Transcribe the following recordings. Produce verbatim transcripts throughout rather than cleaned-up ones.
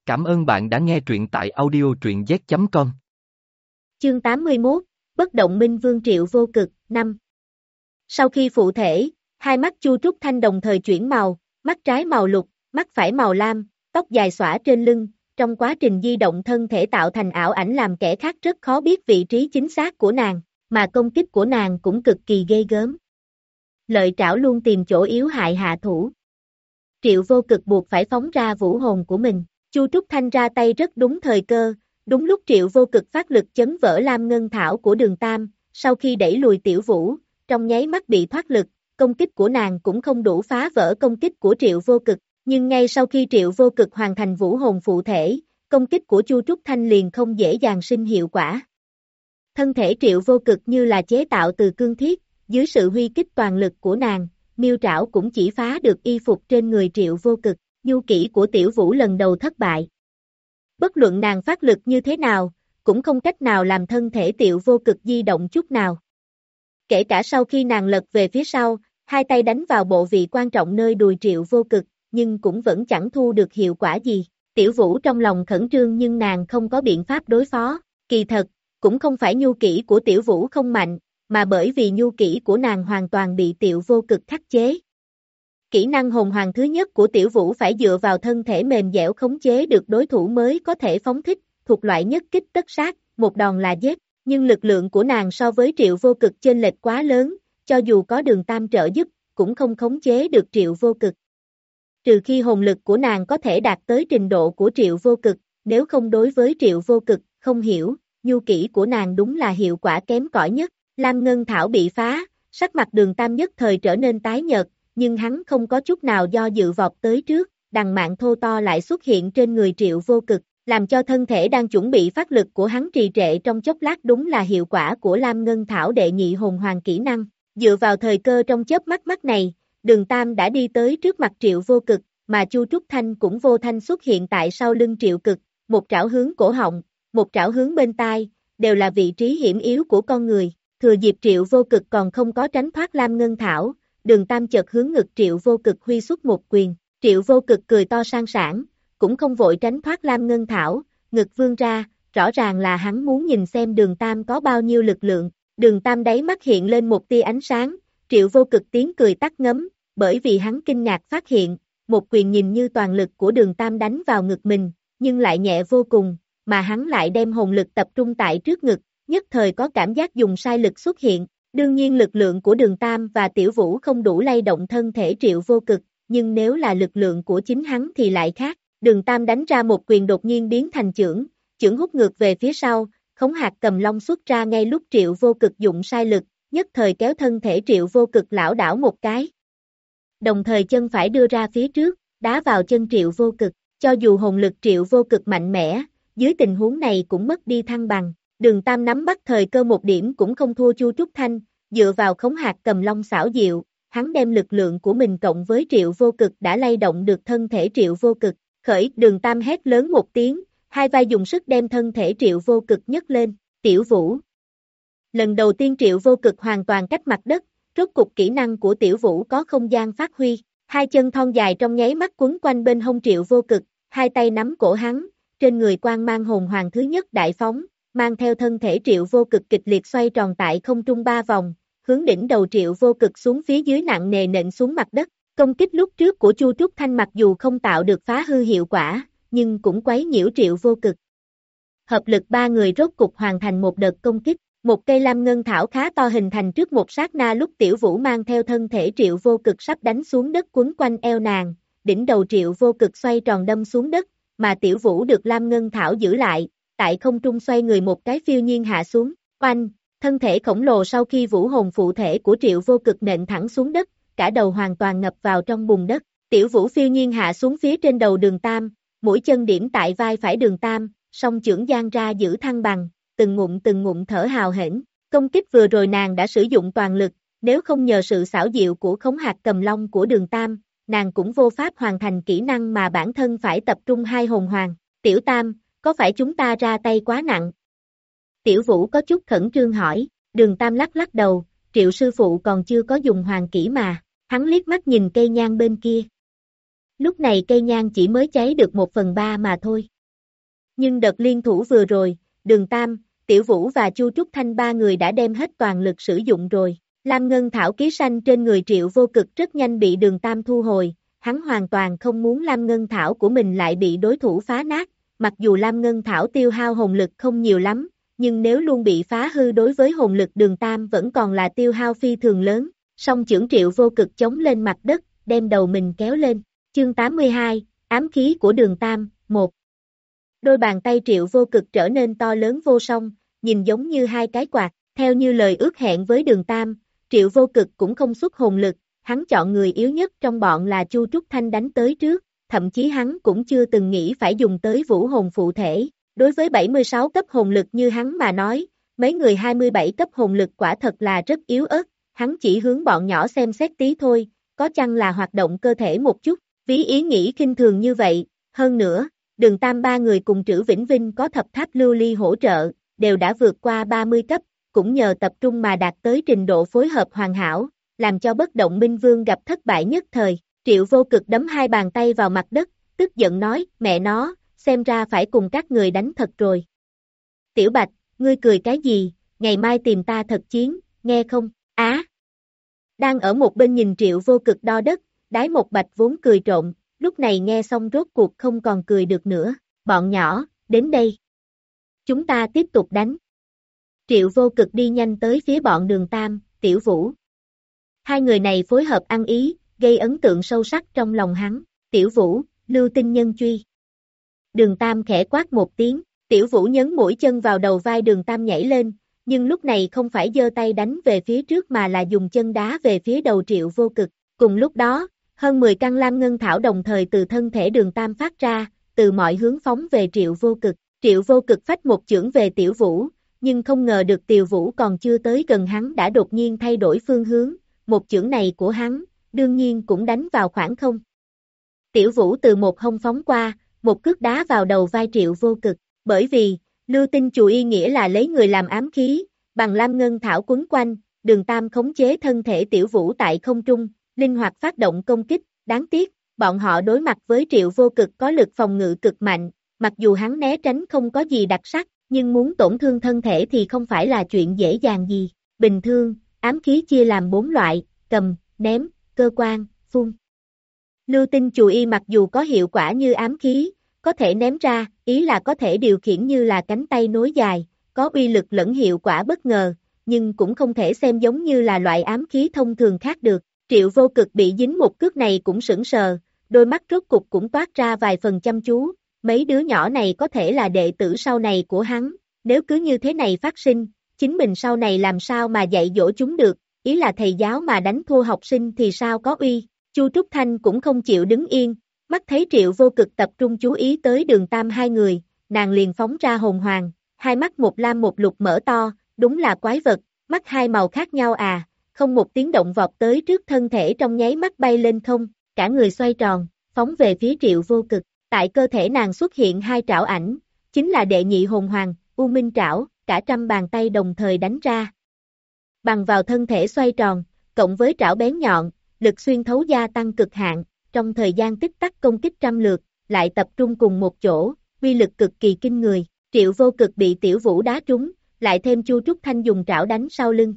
Cảm ơn bạn đã nghe truyện tại audio truyện z chấm com. Chương tám mươi mốt, Bất động minh vương Triệu Vô Cực, năm. Sau khi phụ thể, hai mắt Chu Trúc Thanh đồng thời chuyển màu, mắt trái màu lục, mắt phải màu lam, tóc dài xõa trên lưng, trong quá trình di động thân thể tạo thành ảo ảnh làm kẻ khác rất khó biết vị trí chính xác của nàng, mà công kích của nàng cũng cực kỳ ghê gớm. Lợi trảo luôn tìm chỗ yếu hại hạ thủ. Triệu Vô Cực buộc phải phóng ra vũ hồn của mình, Chu Trúc Thanh ra tay rất đúng thời cơ, đúng lúc Triệu Vô Cực phát lực chấn vỡ Lam Ngân Thảo của Đường Tam, sau khi đẩy lùi Tiểu Vũ, trong nháy mắt bị thoát lực, công kích của nàng cũng không đủ phá vỡ công kích của Triệu Vô Cực, nhưng ngay sau khi Triệu Vô Cực hoàn thành vũ hồn phụ thể, công kích của Chu Trúc Thanh liền không dễ dàng sinh hiệu quả. Thân thể Triệu Vô Cực như là chế tạo từ cương thiết, dưới sự huy kích toàn lực của nàng, miêu trảo cũng chỉ phá được y phục trên người Triệu Vô Cực, nhu kỹ của Tiểu Vũ lần đầu thất bại. Bất luận nàng phát lực như thế nào, cũng không cách nào làm thân thể Triệu Vô Cực di động chút nào. Kể cả sau khi nàng lật về phía sau, hai tay đánh vào bộ vị quan trọng nơi đùi Triệu Vô Cực, nhưng cũng vẫn chẳng thu được hiệu quả gì. Tiểu Vũ trong lòng khẩn trương nhưng nàng không có biện pháp đối phó, kỳ thật, cũng không phải nhu kỹ của Tiểu Vũ không mạnh, mà bởi vì nhu kỹ của nàng hoàn toàn bị Triệu Vô Cực khắc chế. Kỹ năng hồn hoàng thứ nhất của Tiểu Vũ phải dựa vào thân thể mềm dẻo khống chế được đối thủ mới có thể phóng thích, thuộc loại nhất kích tất sát, một đòn là giết, nhưng lực lượng của nàng so với Triệu Vô Cực chênh lệch quá lớn, cho dù có Đường Tam trợ giúp, cũng không khống chế được Triệu Vô Cực. Trừ khi hồn lực của nàng có thể đạt tới trình độ của Triệu Vô Cực, nếu không đối với Triệu Vô Cực, không hiểu, nhu kỹ của nàng đúng là hiệu quả kém cỏi nhất. Lam Ngân Thảo bị phá, sắc mặt Đường Tam nhất thời trở nên tái nhợt, nhưng hắn không có chút nào do dự vọt tới trước, đằng mạng thô to lại xuất hiện trên người Triệu Vô Cực, làm cho thân thể đang chuẩn bị phát lực của hắn trì trệ trong chốc lát đúng là hiệu quả của Lam Ngân Thảo đệ nhị hồn hoàng kỹ năng. Dựa vào thời cơ trong chớp mắt mắt này, Đường Tam đã đi tới trước mặt Triệu Vô Cực, mà Chu Trúc Thanh cũng vô thanh xuất hiện tại sau lưng Triệu Cực, một trảo hướng cổ họng, một trảo hướng bên tai, đều là vị trí hiểm yếu của con người. Thừa dịp Triệu Vô Cực còn không có tránh thoát Lam Ngân Thảo, Đường Tam chợt hướng ngực Triệu Vô Cực huy xuất một quyền, Triệu Vô Cực cười to sang sảng, cũng không vội tránh thoát Lam Ngân Thảo, ngực vươn ra, rõ ràng là hắn muốn nhìn xem Đường Tam có bao nhiêu lực lượng, Đường Tam đáy mắt hiện lên một tia ánh sáng, Triệu Vô Cực tiếng cười tắt ngấm, bởi vì hắn kinh ngạc phát hiện, một quyền nhìn như toàn lực của Đường Tam đánh vào ngực mình, nhưng lại nhẹ vô cùng, mà hắn lại đem hồn lực tập trung tại trước ngực, nhất thời có cảm giác dùng sai lực xuất hiện, đương nhiên lực lượng của Đường Tam và Tiểu Vũ không đủ lay động thân thể Triệu Vô Cực, nhưng nếu là lực lượng của chính hắn thì lại khác, Đường Tam đánh ra một quyền đột nhiên biến thành chưởng, chưởng hút ngược về phía sau, Khống Hạc Cầm Long xuất ra ngay lúc Triệu Vô Cực dụng sai lực, nhất thời kéo thân thể Triệu Vô Cực lảo đảo một cái. Đồng thời chân phải đưa ra phía trước, đá vào chân Triệu Vô Cực, cho dù hồn lực Triệu Vô Cực mạnh mẽ, dưới tình huống này cũng mất đi thăng bằng. Đường Tam nắm bắt thời cơ một điểm cũng không thua Chu Trúc Thanh, dựa vào Khống Hạc Cầm Long xảo diệu, hắn đem lực lượng của mình cộng với Triệu Vô Cực đã lay động được thân thể Triệu Vô Cực, khởi Đường Tam hét lớn một tiếng, hai vai dùng sức đem thân thể Triệu Vô Cực nhấc lên, Tiểu Vũ. Lần đầu tiên Triệu Vô Cực hoàn toàn cách mặt đất, rốt cục kỹ năng của Tiểu Vũ có không gian phát huy, hai chân thon dài trong nháy mắt quấn quanh bên hông Triệu Vô Cực, hai tay nắm cổ hắn, trên người quang mang hồn hoàng thứ nhất đại phóng, mang theo thân thể Triệu Vô Cực kịch liệt xoay tròn tại không trung ba vòng, hướng đỉnh đầu Triệu Vô Cực xuống phía dưới nặng nề nện xuống mặt đất. Công kích lúc trước của Chu Trúc Thanh mặc dù không tạo được phá hư hiệu quả, nhưng cũng quấy nhiễu Triệu Vô Cực. Hợp lực ba người rốt cục hoàn thành một đợt công kích, một cây lam ngân thảo khá to hình thành trước một sát na lúc Tiểu Vũ mang theo thân thể Triệu Vô Cực sắp đánh xuống đất quấn quanh eo nàng, đỉnh đầu Triệu Vô Cực xoay tròn đâm xuống đất, mà Tiểu Vũ được lam ngân thảo giữ lại. Tại không trung xoay người một cái phiêu nhiên hạ xuống, oanh, thân thể khổng lồ sau khi vũ hồn phụ thể của Triệu Vô Cực nện thẳng xuống đất, cả đầu hoàn toàn ngập vào trong bùn đất, Tiểu Vũ phiêu nhiên hạ xuống phía trên đầu Đường Tam, mũi chân điểm tại vai phải Đường Tam, song chưởng giang ra giữ thăng bằng, từng ngụm từng ngụm thở hào hển, công kích vừa rồi nàng đã sử dụng toàn lực, nếu không nhờ sự xảo diệu của Khống Hạc Cầm Long của Đường Tam, nàng cũng vô pháp hoàn thành kỹ năng mà bản thân phải tập trung hai hồn hoàng, Tiểu Tam, có phải chúng ta ra tay quá nặng? Tiểu Vũ có chút khẩn trương hỏi, Đường Tam lắc lắc đầu, Triệu sư phụ còn chưa có dùng hoàng kỹ mà, hắn liếc mắt nhìn cây nhang bên kia. Lúc này cây nhang chỉ mới cháy được một phần ba mà thôi, Nhưng đợt liên thủ vừa rồi, Đường Tam, Tiểu Vũ và Chu Trúc Thanh ba người đã đem hết toàn lực sử dụng rồi. Lam Ngân Thảo ký sanh trên người Triệu Vô Cực rất nhanh bị Đường Tam thu hồi, hắn hoàn toàn không muốn Lam Ngân Thảo của mình lại bị đối thủ phá nát, mặc dù Lam Ngân Thảo tiêu hao hồn lực không nhiều lắm, nhưng nếu luôn bị phá hư đối với hồn lực Đường Tam vẫn còn là tiêu hao phi thường lớn. Song chưởng Triệu Vô Cực chống lên mặt đất, đem đầu mình kéo lên. Chương tám mươi hai, ám khí của Đường Tam, một. Đôi bàn tay Triệu Vô Cực trở nên to lớn vô song, nhìn giống như hai cái quạt, theo như lời ước hẹn với Đường Tam, Triệu Vô Cực cũng không xuất hồn lực, hắn chọn người yếu nhất trong bọn là Chu Trúc Thanh đánh tới trước, thậm chí hắn cũng chưa từng nghĩ phải dùng tới vũ hồn phụ thể. Đối với bảy mươi sáu cấp hồn lực như hắn mà nói, mấy người hai mươi bảy cấp hồn lực quả thật là rất yếu ớt, hắn chỉ hướng bọn nhỏ xem xét tí thôi, có chăng là hoạt động cơ thể một chút, ví ý nghĩ khinh thường như vậy, hơn nữa, Đường Tam ba người cùng Trữ Vĩnh Vinh có thập tháp lưu ly hỗ trợ, đều đã vượt qua ba mươi cấp, cũng nhờ tập trung mà đạt tới trình độ phối hợp hoàn hảo, làm cho bất động minh vương gặp thất bại nhất thời. Triệu Vô Cực đấm hai bàn tay vào mặt đất, tức giận nói, mẹ nó, xem ra phải cùng các người đánh thật rồi. Tiểu Bạch, ngươi cười cái gì, ngày mai tìm ta thật chiến, nghe không, á. Đang ở một bên nhìn Triệu Vô Cực đo đất, Đái Một Bạch vốn cười trộm, lúc này nghe xong rốt cuộc không còn cười được nữa, bọn nhỏ, đến đây. Chúng ta tiếp tục đánh. Triệu Vô Cực đi nhanh tới phía bọn Đường Tam, Tiểu Vũ. Hai người này phối hợp ăn ý, gây ấn tượng sâu sắc trong lòng hắn. Tiểu Vũ, lưu tinh nhân truy. Đường Tam khẽ quát một tiếng, Tiểu Vũ nhấn mũi chân vào đầu vai Đường Tam nhảy lên, nhưng lúc này không phải giơ tay đánh về phía trước mà là dùng chân đá về phía đầu Triệu Vô Cực. Cùng lúc đó, hơn mười căn lam ngân thảo đồng thời từ thân thể Đường Tam phát ra, từ mọi hướng phóng về Triệu Vô Cực. Triệu Vô Cực phách một chưởng về Tiểu Vũ, nhưng không ngờ được Tiểu Vũ còn chưa tới gần hắn đã đột nhiên thay đổi phương hướng, một chưởng này của hắn, đương nhiên cũng đánh vào khoảng không. Tiểu Vũ từ một hông phóng qua, một cước đá vào đầu vai Triệu Vô Cực, bởi vì, lưu tinh chù y nghĩa là lấy người làm ám khí, bằng lam ngân thảo quấn quanh, Đường Tam khống chế thân thể Tiểu Vũ tại không trung, linh hoạt phát động công kích, đáng tiếc, bọn họ đối mặt với Triệu Vô Cực có lực phòng ngự cực mạnh, mặc dù hắn né tránh không có gì đặc sắc, nhưng muốn tổn thương thân thể thì không phải là chuyện dễ dàng gì. Bình thường, ám khí chia làm bốn loại, cầm, ném, cơ quan, phun. Lưu tinh chù y mặc dù có hiệu quả như ám khí, có thể ném ra, ý là có thể điều khiển như là cánh tay nối dài, có uy lực lẫn hiệu quả bất ngờ, nhưng cũng không thể xem giống như là loại ám khí thông thường khác được. Triệu Vô Cực bị dính một cước này cũng sững sờ, đôi mắt rốt cục cũng toát ra vài phần chăm chú, mấy đứa nhỏ này có thể là đệ tử sau này của hắn, nếu cứ như thế này phát sinh, chính mình sau này làm sao mà dạy dỗ chúng được, ý là thầy giáo mà đánh thua học sinh thì sao có uy. Chu Trúc Thanh cũng không chịu đứng yên, mắt thấy Triệu Vô Cực tập trung chú ý tới Đường Tam hai người, nàng liền phóng ra hồn hoàng, hai mắt một lam một lục mở to, đúng là quái vật, mắt hai màu khác nhau à, không một tiếng động vọt tới trước thân thể trong nháy mắt bay lên không, cả người xoay tròn, phóng về phía Triệu Vô Cực, tại cơ thể nàng xuất hiện hai trảo ảnh, chính là đệ nhị hồn hoàng, U Minh trảo, cả trăm bàn tay đồng thời đánh ra. Bằng vào thân thể xoay tròn, cộng với trảo bén nhọn, lực xuyên thấu gia tăng cực hạn, trong thời gian tích tắc công kích trăm lượt, lại tập trung cùng một chỗ, uy lực cực kỳ kinh người. Triệu Vô Cực bị Tiểu Vũ đá trúng, lại thêm Chu Trúc Thanh dùng trảo đánh sau lưng.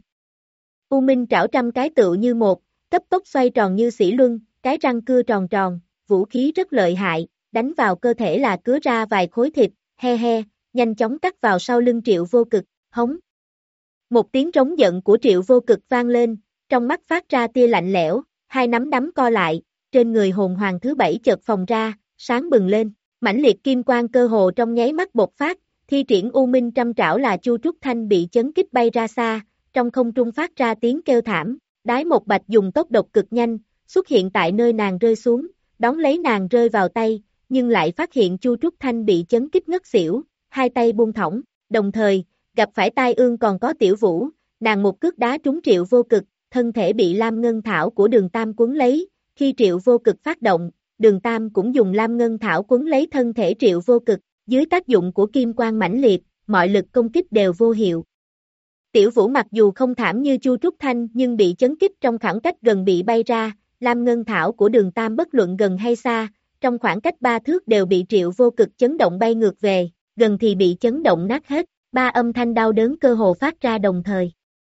U Minh trảo trăm cái tựu như một, cấp tốc xoay tròn như xỉ luân, cái răng cưa tròn tròn, vũ khí rất lợi hại, đánh vào cơ thể là cứa ra vài khối thịt, he he, nhanh chóng cắt vào sau lưng Triệu Vô Cực, hống. Một tiếng trống giận của Triệu Vô Cực vang lên, trong mắt phát ra tia lạnh lẽo, hai nắm đấm co lại, trên người hồn hoàng thứ bảy chợt phồng ra, sáng bừng lên, mãnh liệt kim quang cơ hồ trong nháy mắt bộc phát, thi triển U Minh trăm trảo là Chu Trúc Thanh bị chấn kích bay ra xa, trong không trung phát ra tiếng kêu thảm, Đái Một Bạch dùng tốc độ cực nhanh, xuất hiện tại nơi nàng rơi xuống, đón lấy nàng rơi vào tay, nhưng lại phát hiện Chu Trúc Thanh bị chấn kích ngất xỉu, hai tay buông thõng, đồng thời, gặp phải tai ương còn có Tiểu Vũ, nàng một cước đá trúng Triệu Vô Cực, thân thể bị lam ngân thảo của Đường Tam quấn lấy, khi Triệu Vô Cực phát động, Đường Tam cũng dùng lam ngân thảo quấn lấy thân thể Triệu Vô Cực, dưới tác dụng của kim quang mãnh liệt, mọi lực công kích đều vô hiệu. Tiểu Vũ mặc dù không thảm như Chu Trúc Thanh nhưng bị chấn kích trong khoảng cách gần bị bay ra, lam ngân thảo của Đường Tam bất luận gần hay xa, trong khoảng cách ba thước đều bị Triệu Vô Cực chấn động bay ngược về, gần thì bị chấn động nát hết, ba âm thanh đau đớn cơ hồ phát ra đồng thời.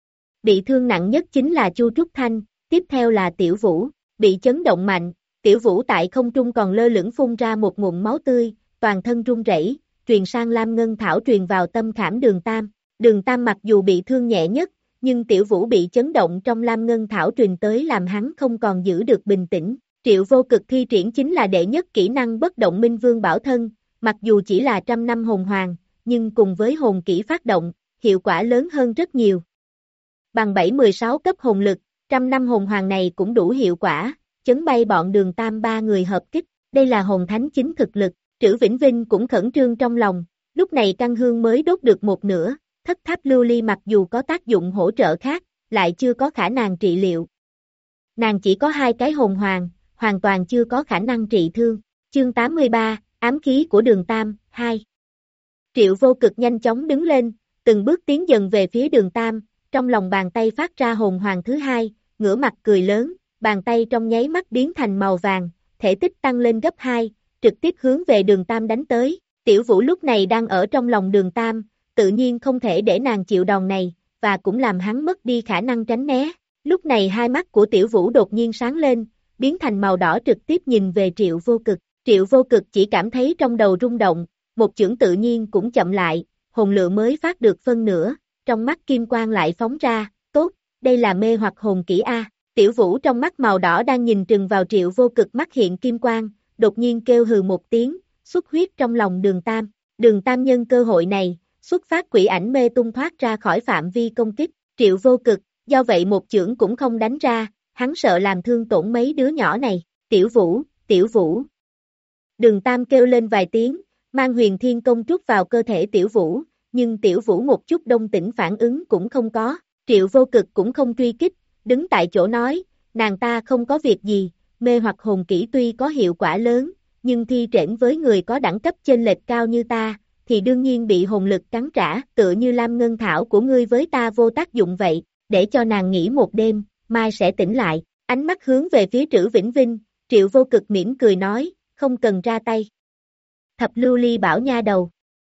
Bị thương nặng nhất chính là Chu Trúc Thanh, tiếp theo là Tiểu Vũ, bị chấn động mạnh, Tiểu Vũ tại không trung còn lơ lửng phun ra một ngụm máu tươi, toàn thân run rẩy, truyền sang Lam Ngân Thảo truyền vào tâm khảm Đường Tam. Đường Tam mặc dù bị thương nhẹ nhất, nhưng Tiểu Vũ bị chấn động trong Lam Ngân Thảo truyền tới làm hắn không còn giữ được bình tĩnh. Triệu Vô Cực thi triển chính là đệ nhất kỹ năng bất động minh vương bảo thân, mặc dù chỉ là trăm năm hồn hoàng, nhưng cùng với hồn kỹ phát động, hiệu quả lớn hơn rất nhiều. Bằng bảy mười sáu cấp hồn lực, trăm năm hồn hoàng này cũng đủ hiệu quả, chấn bay bọn Đường Tam ba người hợp kích, đây là hồn thánh chính thực lực. Trữ Vĩnh Vinh cũng khẩn trương trong lòng, lúc này căn hương mới đốt được một nửa, thất tháp lưu ly mặc dù có tác dụng hỗ trợ khác, lại chưa có khả năng trị liệu. Nàng chỉ có hai cái hồn hoàng, hoàn toàn chưa có khả năng trị thương. Chương tám mươi ba, ám khí của Đường Tam, hai. Triệu Vô Cực nhanh chóng đứng lên, từng bước tiến dần về phía Đường Tam, trong lòng bàn tay phát ra hồn hoàng thứ hai, ngửa mặt cười lớn, bàn tay trong nháy mắt biến thành màu vàng, thể tích tăng lên gấp hai, trực tiếp hướng về Đường Tam đánh tới. Tiểu Vũ lúc này đang ở trong lòng Đường Tam, tự nhiên không thể để nàng chịu đòn này, và cũng làm hắn mất đi khả năng tránh né. Lúc này hai mắt của Tiểu Vũ đột nhiên sáng lên, biến thành màu đỏ trực tiếp nhìn về Triệu Vô Cực. Triệu Vô Cực chỉ cảm thấy trong đầu rung động, một chưởng tự nhiên cũng chậm lại, hồn lượng mới phát được phân nửa, trong mắt kim quang lại phóng ra, tốt, đây là mê hoặc hồn kỹ A. Tiểu Vũ trong mắt màu đỏ đang nhìn trừng vào Triệu Vô Cực mắt hiện kim quang, đột nhiên kêu hừ một tiếng, xuất huyết trong lòng Đường Tam. Đường Tam nhân cơ hội này, xuất phát quỷ ảnh mê tung thoát ra khỏi phạm vi công kích, Triệu Vô Cực, do vậy một chưởng cũng không đánh ra, hắn sợ làm thương tổn mấy đứa nhỏ này. Tiểu Vũ, Tiểu Vũ. Đường Tam kêu lên vài tiếng, mang huyền thiên công trút vào cơ thể Tiểu Vũ, nhưng Tiểu Vũ một chút đông tĩnh phản ứng cũng không có. Triệu Vô Cực cũng không truy kích, đứng tại chỗ nói, nàng ta không có việc gì, mê hoặc hồn kỹ tuy có hiệu quả lớn, nhưng thi triển với người có đẳng cấp chênh lệch cao như ta, thì đương nhiên bị hồn lực cắn trả, tựa như Lam Ngân Thảo của ngươi với ta vô tác dụng vậy, để cho nàng nghỉ một đêm, mai sẽ tỉnh lại. Ánh mắt hướng về phía Trữ Vĩnh Vinh, Triệu Vô Cực mỉm cười nói, không cần ra tay. Thập lưu ly bảo nha đầu.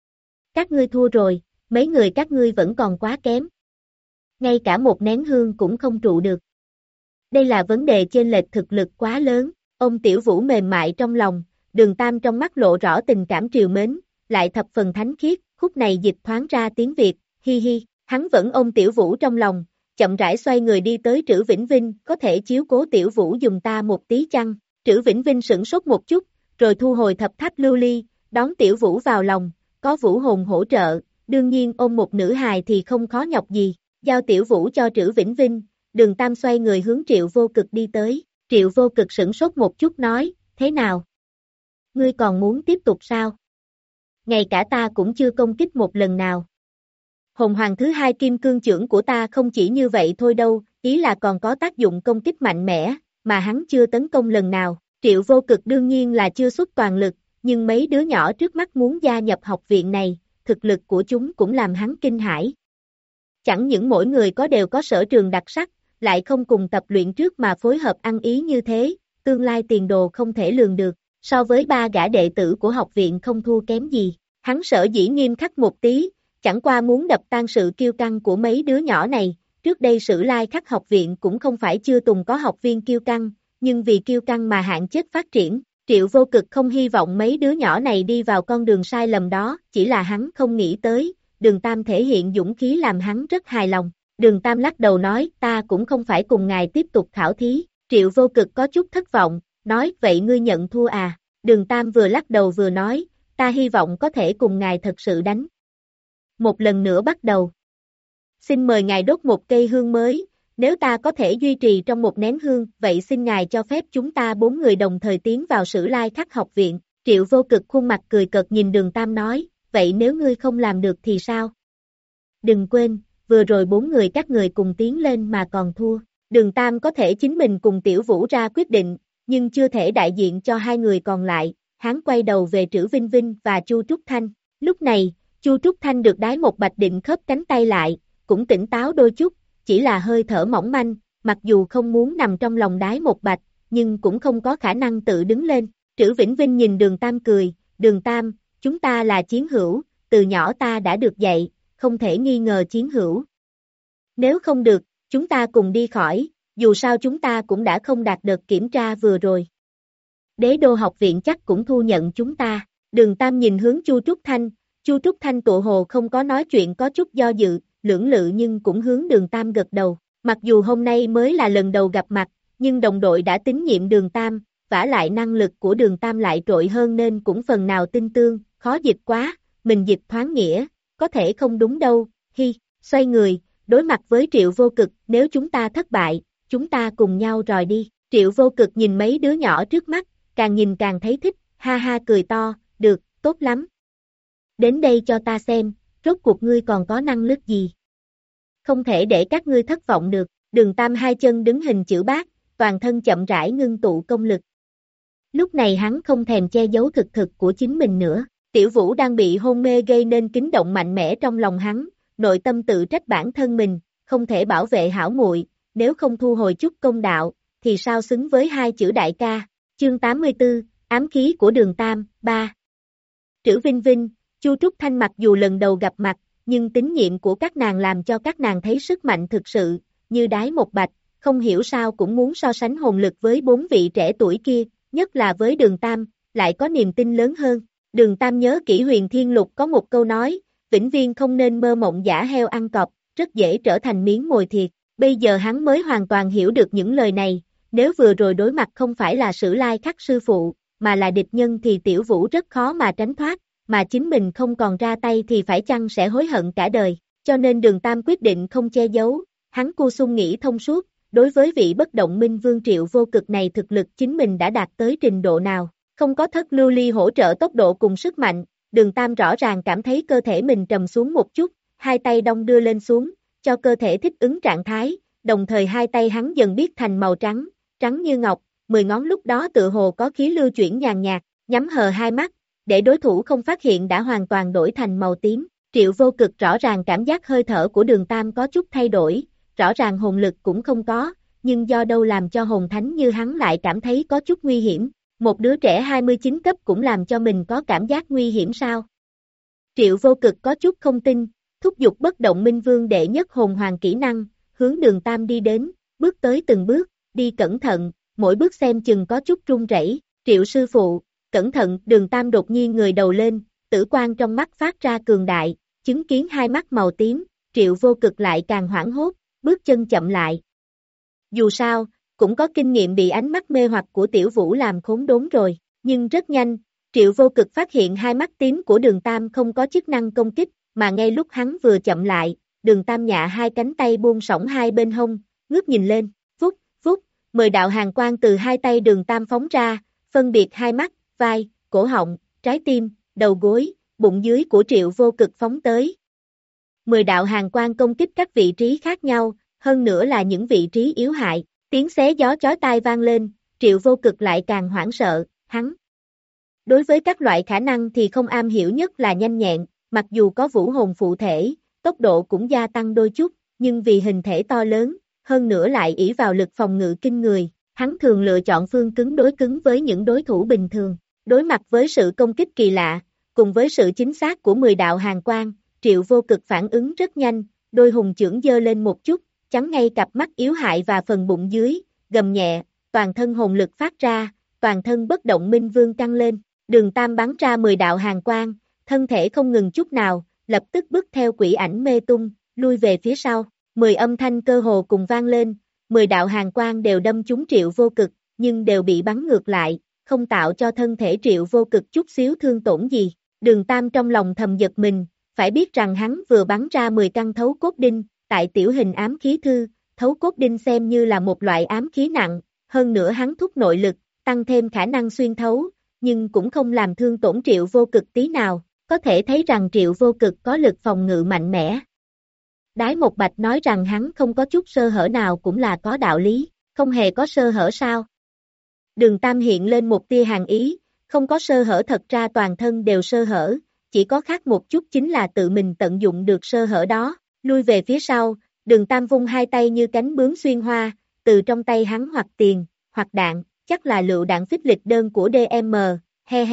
Các ngươi thua rồi, mấy người các ngươi vẫn còn quá kém. Ngay cả một nén hương cũng không trụ được. Đây là vấn đề chênh lệch thực lực quá lớn, ông Tiểu Vũ mềm mại trong lòng, Đường Tam trong mắt lộ rõ tình cảm triều mến, lại thập phần thánh khiết, khúc này dịch thoáng ra tiếng Việt, hi hi, hắn vẫn ôm Tiểu Vũ trong lòng, chậm rãi xoay người đi tới Trữ Vĩnh Vinh, có thể chiếu cố Tiểu Vũ dùng ta một tí chăng? Trữ Vĩnh Vinh sửng sốt một chút, rồi thu hồi thập tháp lưu ly, đón Tiểu Vũ vào lòng, có vũ hồn hỗ trợ, đương nhiên ôm một nữ hài thì không khó nhọc gì, giao Tiểu Vũ cho Trữ Vĩnh Vinh, Đường Tam xoay người hướng Triệu Vô Cực đi tới, Triệu Vô Cực sửng sốt một chút nói, thế nào? Ngươi còn muốn tiếp tục sao? Ngay cả ta cũng chưa công kích một lần nào. Hồn hoàng thứ hai kim cương chưởng của ta không chỉ như vậy thôi đâu, ý là còn có tác dụng công kích mạnh mẽ, mà hắn chưa tấn công lần nào. Triệu Vô Cực đương nhiên là chưa xuất toàn lực, nhưng mấy đứa nhỏ trước mắt muốn gia nhập học viện này, thực lực của chúng cũng làm hắn kinh hãi. Chẳng những mỗi người có đều có sở trường đặc sắc, lại không cùng tập luyện trước mà phối hợp ăn ý như thế, tương lai tiền đồ không thể lường được, so với ba gã đệ tử của học viện không thua kém gì. Hắn sở dĩ nghiêm khắc một tí, chẳng qua muốn đập tan sự kiêu căng của mấy đứa nhỏ này, trước đây Sử Lai Khắc học viện cũng không phải chưa từng có học viên kiêu căng, nhưng vì kiêu căng mà hạn chế phát triển, Triệu Vô Cực không hy vọng mấy đứa nhỏ này đi vào con đường sai lầm đó, chỉ là hắn không nghĩ tới, Đường Tam thể hiện dũng khí làm hắn rất hài lòng. Đường Tam lắc đầu nói, ta cũng không phải cùng ngài tiếp tục khảo thí. Triệu Vô Cực có chút thất vọng, nói, vậy ngươi nhận thua à? Đường Tam vừa lắc đầu vừa nói, ta hy vọng có thể cùng ngài thật sự đánh. Một lần nữa bắt đầu. Xin mời ngài đốt một cây hương mới, nếu ta có thể duy trì trong một nén hương, vậy xin ngài cho phép chúng ta bốn người đồng thời tiến vào Sử Lai Khắc học viện. Triệu Vô Cực khuôn mặt cười cợt nhìn Đường Tam nói, vậy nếu ngươi không làm được thì sao? Đừng quên, vừa rồi bốn người các người cùng tiến lên mà còn thua. Đường Tam có thể chính mình cùng Tiểu Vũ ra quyết định, nhưng chưa thể đại diện cho hai người còn lại. Hắn quay đầu về Trữ Vinh Vinh và Chu Trúc Thanh. Lúc này, Chu Trúc Thanh được đái một bạch định khớp cánh tay lại, cũng tỉnh táo đôi chút, chỉ là hơi thở mỏng manh, mặc dù không muốn nằm trong lòng đái một bạch, nhưng cũng không có khả năng tự đứng lên. Trữ Vĩnh Vinh nhìn Đường Tam cười, Đường Tam, chúng ta là chiến hữu, từ nhỏ ta đã được dạy, không thể nghi ngờ chiến hữu. Nếu không được, chúng ta cùng đi khỏi, dù sao chúng ta cũng đã không đạt đợt kiểm tra vừa rồi. Đế đô học viện chắc cũng thu nhận chúng ta. Đường Tam nhìn hướng Chu Trúc Thanh, Chu Trúc Thanh tựa hồ không có nói chuyện, có chút do dự, lưỡng lự nhưng cũng hướng Đường Tam gật đầu. Mặc dù hôm nay mới là lần đầu gặp mặt, nhưng đồng đội đã tín nhiệm Đường Tam, vả lại năng lực của Đường Tam lại trội hơn nên cũng phần nào tin tương, khó dịch quá, mình dịch thoáng nghĩa, có thể không đúng đâu, hi, xoay người, đối mặt với Triệu Vô Cực, nếu chúng ta thất bại, chúng ta cùng nhau rời đi. Triệu Vô Cực nhìn mấy đứa nhỏ trước mắt, càng nhìn càng thấy thích, ha ha cười to, được, tốt lắm. Đến đây cho ta xem, rốt cuộc ngươi còn có năng lực gì? Không thể để các ngươi thất vọng được. Đường Tam hai chân đứng hình chữ bát, toàn thân chậm rãi ngưng tụ công lực. Lúc này hắn không thèm che giấu thực thực của chính mình nữa. Tiểu Vũ đang bị hôn mê gây nên kính động mạnh mẽ trong lòng hắn, nội tâm tự trách bản thân mình, không thể bảo vệ hảo muội, nếu không thu hồi chút công đạo, thì sao xứng với hai chữ đại ca. Chương tám mươi tư, ám khí của Đường Tam, ba. Trữ Vinh Vinh, Chu Trúc Thanh mặc dù lần đầu gặp mặt, nhưng tín nhiệm của các nàng làm cho các nàng thấy sức mạnh thực sự, như đái một bạch, không hiểu sao cũng muốn so sánh hồn lực với bốn vị trẻ tuổi kia, nhất là với Đường Tam, lại có niềm tin lớn hơn. Đường Tam nhớ kỹ Huyền Thiên Lục có một câu nói, vĩnh viên không nên mơ mộng giả heo ăn cọp, rất dễ trở thành miếng mồi thịt. Bây giờ hắn mới hoàn toàn hiểu được những lời này, nếu vừa rồi đối mặt không phải là Sử Lai Khắc sư phụ, mà là địch nhân thì Tiểu Vũ rất khó mà tránh thoát, mà chính mình không còn ra tay thì phải chăng sẽ hối hận cả đời, cho nên Đường Tam quyết định không che giấu, hắn cu sung nghĩ thông suốt, đối với vị bất động minh vương Triệu Vô Cực này thực lực chính mình đã đạt tới trình độ nào, không có thất lưu ly hỗ trợ tốc độ cùng sức mạnh, Đường Tam rõ ràng cảm thấy cơ thể mình trầm xuống một chút, hai tay đong đưa lên xuống, cho cơ thể thích ứng trạng thái, đồng thời hai tay hắn dần biến thành màu trắng, trắng như ngọc, mười ngón lúc đó tựa hồ có khí lưu chuyển nhàn nhạt, nhắm hờ hai mắt, để đối thủ không phát hiện đã hoàn toàn đổi thành màu tím. Triệu Vô Cực rõ ràng cảm giác hơi thở của Đường Tam có chút thay đổi, rõ ràng hồn lực cũng không có, nhưng do đâu làm cho hồn thánh như hắn lại cảm thấy có chút nguy hiểm. Một đứa trẻ hai mươi chín cấp cũng làm cho mình có cảm giác nguy hiểm sao? Triệu Vô Cực có chút không tin, thúc giục bất động minh vương đệ nhất hồn hoàng kỹ năng, hướng Đường Tam đi đến, bước tới từng bước, đi cẩn thận, mỗi bước xem chừng có chút run rẩy. Triệu sư phụ, cẩn thận. Đường Tam đột nhiên người đầu lên, tử quang trong mắt phát ra cường đại, chứng kiến hai mắt màu tím, Triệu Vô Cực lại càng hoảng hốt, bước chân chậm lại. Dù sao, cũng có kinh nghiệm bị ánh mắt mê hoặc của Tiểu Vũ làm khốn đốn rồi, nhưng rất nhanh, Triệu Vô Cực phát hiện hai mắt tím của Đường Tam không có chức năng công kích, mà ngay lúc hắn vừa chậm lại, Đường Tam nhạ hai cánh tay buông sổng hai bên hông, ngước nhìn lên, phúc, phúc, mười đạo hàn quang từ hai tay Đường Tam phóng ra, phân biệt hai mắt, vai, cổ họng, trái tim, đầu gối, bụng dưới của Triệu Vô Cực phóng tới. Mười đạo hàn quang công kích các vị trí khác nhau, hơn nữa là những vị trí yếu hại, tiếng xé gió chói tai vang lên, Triệu Vô Cực lại càng hoảng sợ, hắn. Đối với các loại khả năng thì không am hiểu nhất là nhanh nhẹn, mặc dù có vũ hồn phụ thể, tốc độ cũng gia tăng đôi chút, nhưng vì hình thể to lớn, hơn nữa lại ỷ vào lực phòng ngự kinh người, hắn thường lựa chọn phương cứng đối cứng với những đối thủ bình thường. Đối mặt với sự công kích kỳ lạ, cùng với sự chính xác của mười đạo hàn quang, Triệu Vô Cực phản ứng rất nhanh, đôi hùng chưởng giơ lên một chút, chắn ngay cặp mắt yếu hại và phần bụng dưới, gầm nhẹ, toàn thân hồn lực phát ra, toàn thân bất động minh vương căng lên, Đường Tam bắn ra mười đạo hàn quang, thân thể không ngừng chút nào, lập tức bước theo quỷ ảnh mê tung, lui về phía sau, mười âm thanh cơ hồ cùng vang lên, mười đạo hàn quang đều đâm trúng Triệu Vô Cực, nhưng đều bị bắn ngược lại, không tạo cho thân thể Triệu Vô Cực chút xíu thương tổn gì. Đường Tam trong lòng thầm giật mình, phải biết rằng hắn vừa bắn ra mười căn thấu cốt đinh, tại tiểu hình ám khí thư, thấu cốt đinh xem như là một loại ám khí nặng, hơn nữa hắn thúc nội lực, tăng thêm khả năng xuyên thấu, nhưng cũng không làm thương tổn Triệu Vô Cực tí nào, có thể thấy rằng Triệu Vô Cực có lực phòng ngự mạnh mẽ. Đái Một Bạch nói rằng hắn không có chút sơ hở nào cũng là có đạo lý, không hề có sơ hở sao? Đường Tam hiện lên một tia hàn ý, không có sơ hở, thật ra toàn thân đều sơ hở, chỉ có khác một chút chính là tự mình tận dụng được sơ hở đó, lui về phía sau, Đường Tam vung hai tay như cánh bướm xuyên hoa, từ trong tay hắn hoặc tiền, hoặc đạn, chắc là lựu đạn phích lịch đơn của đê em, he he,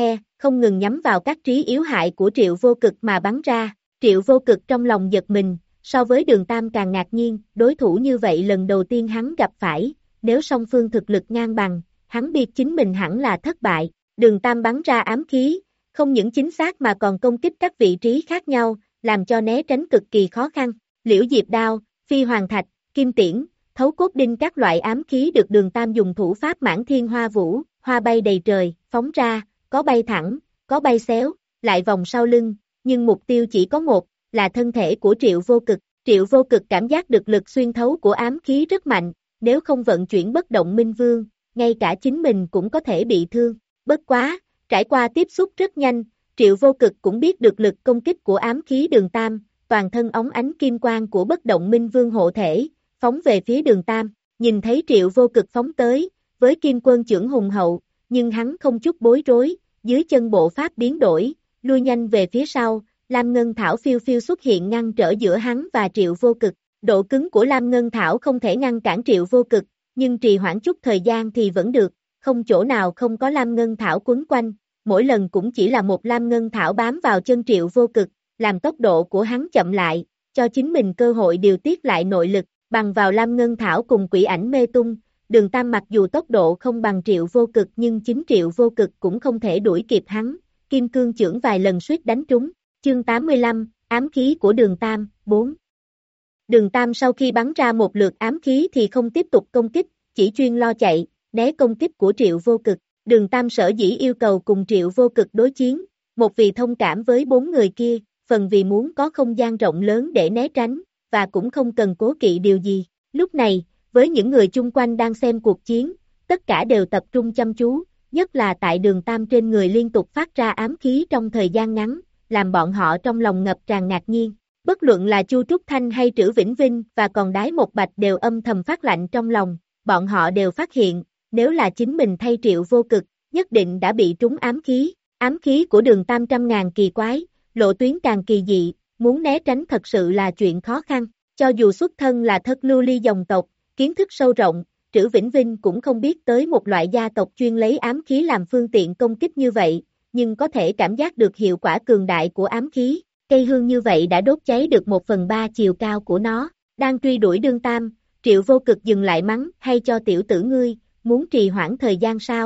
không ngừng nhắm vào các trí yếu hại của Triệu Vô Cực mà bắn ra. Triệu Vô Cực trong lòng giật mình, so với Đường Tam càng ngạc nhiên, đối thủ như vậy lần đầu tiên hắn gặp phải, nếu song phương thực lực ngang bằng, hắn biết chính mình hẳn là thất bại. Đường Tam bắn ra ám khí, không những chính xác mà còn công kích các vị trí khác nhau, làm cho né tránh cực kỳ khó khăn. Liễu Diệp Đao, Phi Hoàng Thạch, Kim Tiễn, Thấu Cốt Đinh các loại ám khí được Đường Tam dùng thủ pháp Mãn Thiên Hoa Vũ, hoa bay đầy trời, phóng ra, có bay thẳng, có bay xéo, lại vòng sau lưng, nhưng mục tiêu chỉ có một, là thân thể của Triệu Vô Cực. Triệu Vô Cực cảm giác được lực xuyên thấu của ám khí rất mạnh, nếu không vận chuyển bất động minh vương, ngay cả chính mình cũng có thể bị thương. Bất quá, trải qua tiếp xúc rất nhanh, Triệu Vô Cực cũng biết được lực công kích của ám khí Đường Tam, toàn thân óng ánh kim quang của bất động minh vương hộ thể, phóng về phía Đường Tam. Nhìn thấy Triệu Vô Cực phóng tới, với kim quân chưởng hùng hậu, nhưng hắn không chút bối rối, dưới chân bộ pháp biến đổi, lui nhanh về phía sau. Lam Ngân Thảo phiêu phiêu xuất hiện ngăn trở giữa hắn và Triệu Vô Cực. Độ cứng của Lam Ngân Thảo không thể ngăn cản Triệu Vô Cực, nhưng trì hoãn chút thời gian thì vẫn được, không chỗ nào không có Lam Ngân Thảo quấn quanh, mỗi lần cũng chỉ là một Lam Ngân Thảo bám vào chân Triệu Vô Cực, làm tốc độ của hắn chậm lại, cho chính mình cơ hội điều tiết lại nội lực. Bằng vào Lam Ngân Thảo cùng Quỷ Ảnh Mê Tung, Đường Tam mặc dù tốc độ không bằng Triệu Vô Cực nhưng chính Triệu Vô Cực cũng không thể đuổi kịp hắn, kim cương chưởng vài lần suýt đánh trúng. Chương tám mươi lăm, ám khí của Đường Tam, bốn. Đường Tam sau khi bắn ra một lượt ám khí thì không tiếp tục công kích, chỉ chuyên lo chạy, né công kích của Triệu Vô Cực. Đường Tam sở dĩ yêu cầu cùng Triệu Vô Cực đối chiến, một vì thông cảm với bốn người kia, phần vì muốn có không gian rộng lớn để né tránh, và cũng không cần cố kỵ điều gì. Lúc này, với những người chung quanh đang xem cuộc chiến, tất cả đều tập trung chăm chú, nhất là tại Đường Tam trên người liên tục phát ra ám khí trong thời gian ngắn, làm bọn họ trong lòng ngập tràn ngạc nhiên. Bất luận là Chu Trúc Thanh hay Trữ Vĩnh Vinh và còn Đái Một Bạch đều âm thầm phát lạnh trong lòng, bọn họ đều phát hiện, nếu là chính mình thay Triệu Vô Cực, nhất định đã bị trúng ám khí. Ám khí của Đường Tam trăm ngàn kỳ quái, lộ tuyến càng kỳ dị, muốn né tránh thật sự là chuyện khó khăn. Cho dù xuất thân là thất lưu ly dòng tộc, kiến thức sâu rộng, Trữ Vĩnh Vinh cũng không biết tới một loại gia tộc chuyên lấy ám khí làm phương tiện công kích như vậy, nhưng có thể cảm giác được hiệu quả cường đại của ám khí. Cây hương như vậy đã đốt cháy được một phần ba chiều cao của nó. Đang truy đuổi Đường Tam, Triệu Vô Cực dừng lại mắng, hay cho tiểu tử ngươi, muốn trì hoãn thời gian sao?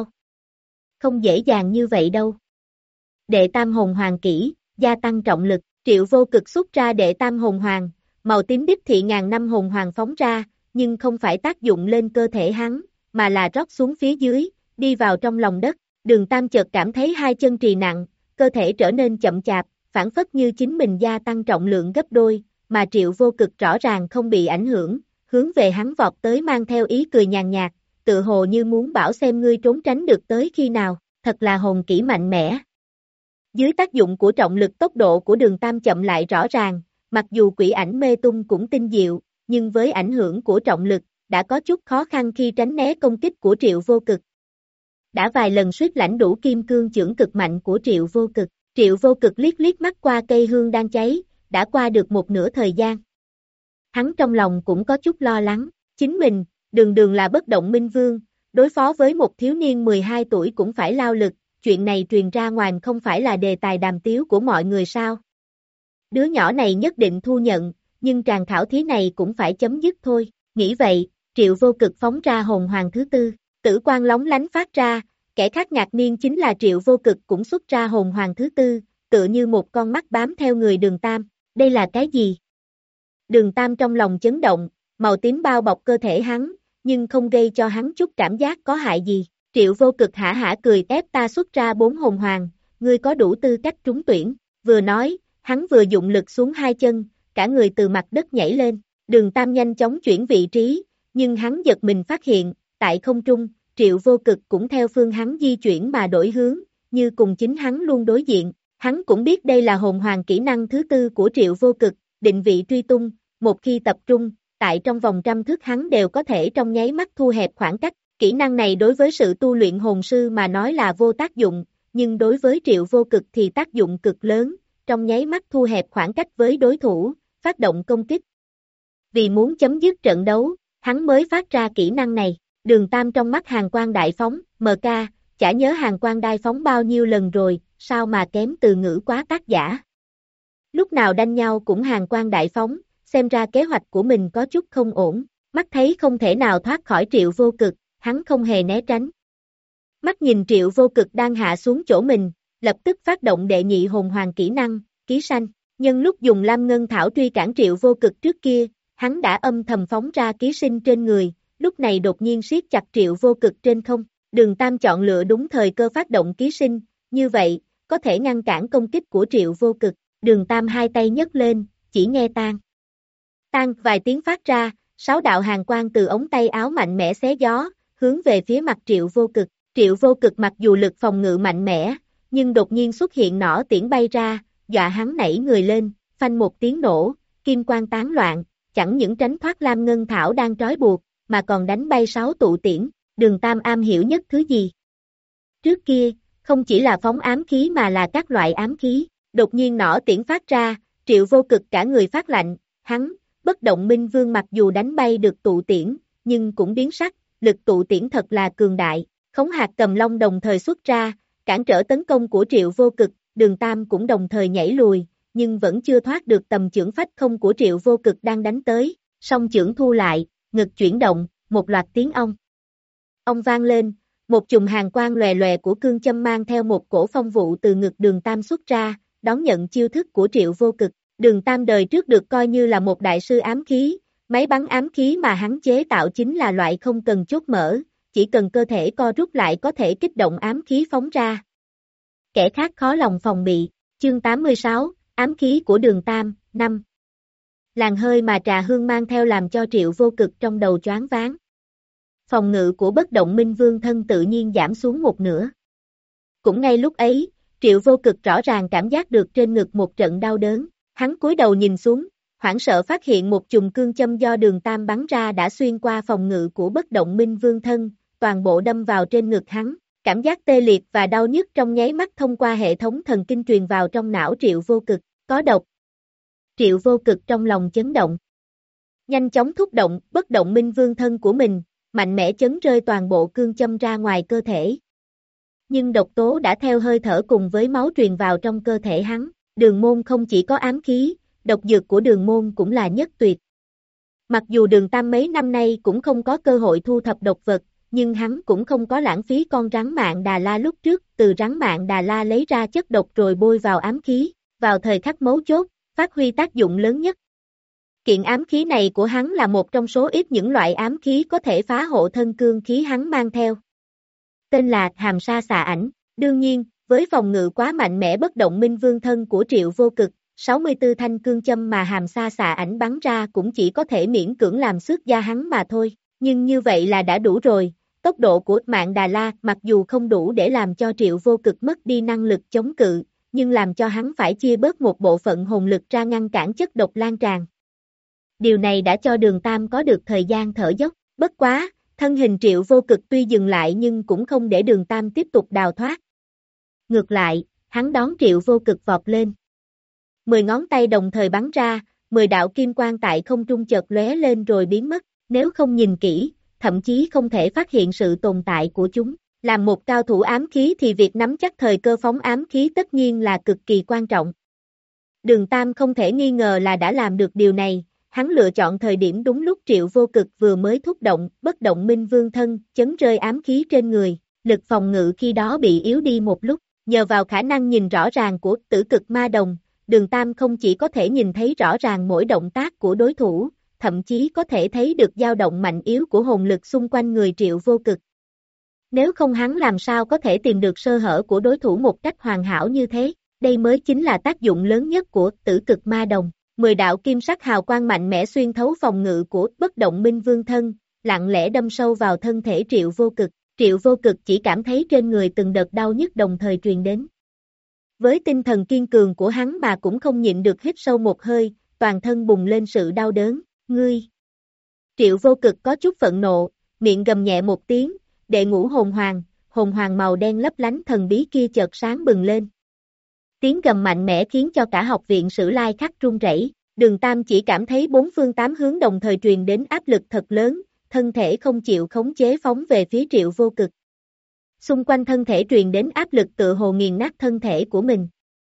Không dễ dàng như vậy đâu. Đệ Tam Hồn Hoàng kỹ, gia tăng trọng lực. Triệu Vô Cực xuất ra Đệ Tam Hồn Hoàng, màu tím đích thị ngàn năm hồn hoàng phóng ra, nhưng không phải tác dụng lên cơ thể hắn, mà là rót xuống phía dưới, đi vào trong lòng đất. Đường Tam chợt cảm thấy hai chân trì nặng, cơ thể trở nên chậm chạp, phản phất như chính mình gia tăng trọng lượng gấp đôi, mà Triệu Vô Cực rõ ràng không bị ảnh hưởng, hướng về hắn vọt tới mang theo ý cười nhàn nhạt, tự hồ như muốn bảo xem ngươi trốn tránh được tới khi nào, thật là hồn kỹ mạnh mẽ. Dưới tác dụng của trọng lực, tốc độ của Đường Tam chậm lại rõ ràng, mặc dù Quỷ Ảnh Mê Tung cũng tinh diệu, nhưng với ảnh hưởng của trọng lực, đã có chút khó khăn khi tránh né công kích của Triệu Vô Cực. Đã vài lần suýt lãnh đủ kim cương chưởng cực mạnh của Triệu Vô Cực, Triệu Vô Cực liếc liếc mắt qua cây hương đang cháy, đã qua được một nửa thời gian. Hắn trong lòng cũng có chút lo lắng, chính mình, đường đường là bất động minh vương, đối phó với một thiếu niên mười hai tuổi cũng phải lao lực, chuyện này truyền ra ngoài không phải là đề tài đàm tiếu của mọi người sao? Đứa nhỏ này nhất định thu nhận, nhưng tràng khảo thí này cũng phải chấm dứt thôi. Nghĩ vậy, Triệu Vô Cực phóng ra hồn hoàng thứ tư, tử quang lóng lánh phát ra, kẻ khác ngạc nhiên chính là Triệu Vô Cực cũng xuất ra hồn hoàng thứ tư, tựa như một con mắt bám theo người Đường Tam. Đây là cái gì? Đường Tam trong lòng chấn động, màu tím bao bọc cơ thể hắn, nhưng không gây cho hắn chút cảm giác có hại gì. Triệu Vô Cực hả hả cười, ép ta xuất ra bốn hồn hoàng, ngươi có đủ tư cách trúng tuyển. Vừa nói, hắn vừa dụng lực xuống hai chân, cả người từ mặt đất nhảy lên. Đường Tam nhanh chóng chuyển vị trí, nhưng hắn giật mình phát hiện, tại không trung, Triệu Vô Cực cũng theo phương hắn di chuyển mà đổi hướng, như cùng chính hắn luôn đối diện. Hắn cũng biết đây là hồn hoàng kỹ năng thứ tư của Triệu Vô Cực, định vị truy tung, một khi tập trung, tại trong vòng trăm thước hắn đều có thể trong nháy mắt thu hẹp khoảng cách. Kỹ năng này đối với sự tu luyện hồn sư mà nói là vô tác dụng, nhưng đối với Triệu Vô Cực thì tác dụng cực lớn, trong nháy mắt thu hẹp khoảng cách với đối thủ, phát động công kích. Vì muốn chấm dứt trận đấu, hắn mới phát ra kỹ năng này. Đường Tam trong mắt hàn quang đại phóng, em ca, chả nhớ Hàn Quang đai phóng bao nhiêu lần rồi, sao mà kém từ ngữ quá tác giả. Lúc nào đanh nhau cũng Hàn Quang đại phóng, xem ra kế hoạch của mình có chút không ổn, mắt thấy không thể nào thoát khỏi Triệu Vô Cực, hắn không hề né tránh. Mắt nhìn Triệu Vô Cực đang hạ xuống chỗ mình, lập tức phát động đệ nhị hồn hoàng kỹ năng, ký sanh, nhân lúc dùng Lam Ngân Thảo truy cản Triệu Vô Cực trước kia, hắn đã âm thầm phóng ra ký sinh trên người, lúc này đột nhiên siết chặt Triệu Vô Cực trên không, Đường Tam chọn lựa đúng thời cơ phát động ký sinh, như vậy, có thể ngăn cản công kích của Triệu Vô Cực, Đường Tam hai tay nhấc lên, chỉ nghe tan. Tan vài tiếng phát ra, sáu đạo hàn quang từ ống tay áo mạnh mẽ xé gió, hướng về phía mặt Triệu Vô Cực, Triệu Vô Cực mặc dù lực phòng ngự mạnh mẽ, nhưng đột nhiên xuất hiện nỏ tiễn bay ra, dọa hắn nảy người lên, phanh một tiếng nổ, kim quang tán loạn, chẳng những tránh thoát Lam Ngân Thảo đang trói buộc, mà còn đánh bay sáu tụ tiễn, Đường Tam am hiểu nhất thứ gì? Trước kia, không chỉ là phóng ám khí mà là các loại ám khí, đột nhiên nỏ tiễn phát ra, Triệu Vô Cực cả người phát lạnh, hắn, Bất Động Minh Vương mặc dù đánh bay được tụ tiễn, nhưng cũng biến sắc, lực tụ tiễn thật là cường đại, Khống Hạc Cầm Long đồng thời xuất ra, cản trở tấn công của Triệu Vô Cực, Đường Tam cũng đồng thời nhảy lùi, nhưng vẫn chưa thoát được tầm chưởng phách không của Triệu Vô Cực đang đánh tới, song chưởng thu lại, ngực chuyển động, một loạt tiếng ong. Ong vang lên, một chùm hàn quang lòe lòe của cương châm mang theo một cổ phong vụ từ ngực Đường Tam xuất ra, đón nhận chiêu thức của Triệu Vô Cực. Đường Tam đời trước được coi như là một đại sư ám khí, máy bắn ám khí mà hắn chế tạo chính là loại không cần chốt mở, chỉ cần cơ thể co rút lại có thể kích động ám khí phóng ra. Kẻ khác khó lòng phòng bị, chương tám mươi sáu, ám khí của Đường Tam, năm. Làn hơi mà trà hương mang theo làm cho Triệu Vô Cực trong đầu choáng váng. Phòng ngự của Bất Động Minh Vương thân tự nhiên giảm xuống một nửa. Cũng ngay lúc ấy, Triệu Vô Cực rõ ràng cảm giác được trên ngực một trận đau đớn, hắn cúi đầu nhìn xuống, hoảng sợ phát hiện một chùm cương châm do Đường Tam bắn ra đã xuyên qua phòng ngự của Bất Động Minh Vương thân, toàn bộ đâm vào trên ngực hắn, cảm giác tê liệt và đau nhức trong nháy mắt thông qua hệ thống thần kinh truyền vào trong não Triệu Vô Cực, có độc. Triệu Vô Cực trong lòng chấn động. Nhanh chóng thúc động Bất Động Minh Vương thân của mình, mạnh mẽ chấn rơi toàn bộ cương châm ra ngoài cơ thể. Nhưng độc tố đã theo hơi thở cùng với máu truyền vào trong cơ thể hắn, Đường Môn không chỉ có ám khí, độc dược của Đường Môn cũng là nhất tuyệt. Mặc dù Đường Tam mấy năm nay cũng không có cơ hội thu thập độc vật, nhưng hắn cũng không có lãng phí con rắn mạng Đà La lúc trước, từ rắn mạng Đà La lấy ra chất độc rồi bôi vào ám khí, vào thời khắc mấu chốt, phát huy tác dụng lớn nhất. Kiện ám khí này của hắn là một trong số ít những loại ám khí có thể phá hộ thân cương khí hắn mang theo. Tên là Hàm Sa Xà Ảnh, đương nhiên, với phòng ngự quá mạnh mẽ Bất Động Minh Vương thân của Triệu Vô Cực, sáu mươi tư thanh cương châm mà Hàm Sa Xà Ảnh bắn ra cũng chỉ có thể miễn cưỡng làm xước da hắn mà thôi, nhưng như vậy là đã đủ rồi. Tốc độ của mạng Đà La mặc dù không đủ để làm cho Triệu Vô Cực mất đi năng lực chống cự, nhưng làm cho hắn phải chia bớt một bộ phận hồn lực ra ngăn cản chất độc lan tràn. Điều này đã cho Đường Tam có được thời gian thở dốc, bất quá, thân hình Triệu Vô Cực tuy dừng lại nhưng cũng không để Đường Tam tiếp tục đào thoát. Ngược lại, hắn đón Triệu Vô Cực vọt lên. Mười ngón tay đồng thời bắn ra, mười đạo kim quang tại không trung chợt lóe lên rồi biến mất, nếu không nhìn kỹ, thậm chí không thể phát hiện sự tồn tại của chúng. Làm một cao thủ ám khí thì việc nắm chắc thời cơ phóng ám khí tất nhiên là cực kỳ quan trọng. Đường Tam không thể nghi ngờ là đã làm được điều này, hắn lựa chọn thời điểm đúng lúc Triệu Vô Cực vừa mới thúc động, Bất Động Minh Vương thân, chấn rơi ám khí trên người, lực phòng ngự khi đó bị yếu đi một lúc, nhờ vào khả năng nhìn rõ ràng của Tử Cực Ma Đồng, Đường Tam không chỉ có thể nhìn thấy rõ ràng mỗi động tác của đối thủ, thậm chí có thể thấy được dao động mạnh yếu của hồn lực xung quanh người Triệu Vô Cực. Nếu không hắn làm sao có thể tìm được sơ hở của đối thủ một cách hoàn hảo như thế, đây mới chính là tác dụng lớn nhất của Tử Cực Ma Đồng. Mười đạo kim sắc hào quang mạnh mẽ xuyên thấu phòng ngự của Bất Động Minh Vương thân, lặng lẽ đâm sâu vào thân thể Triệu Vô Cực. Triệu Vô Cực chỉ cảm thấy trên người từng đợt đau nhức đồng thời truyền đến. Với tinh thần kiên cường của hắn mà cũng không nhịn được hít sâu một hơi, toàn thân bùng lên sự đau đớn. Ngươi! Triệu Vô Cực có chút phẫn nộ, miệng gầm nhẹ một tiếng, đệ ngũ hồn hoàng, hồn hoàng màu đen lấp lánh thần bí kia chợt sáng bừng lên. Tiếng gầm mạnh mẽ khiến cho cả học viện Sử Lai Khắc run rẩy. Đường Tam chỉ cảm thấy bốn phương tám hướng đồng thời truyền đến áp lực thật lớn, thân thể không chịu khống chế phóng về phía Triệu Vô Cực. xung quanh thân thể truyền đến áp lực tựa hồ nghiền nát thân thể của mình.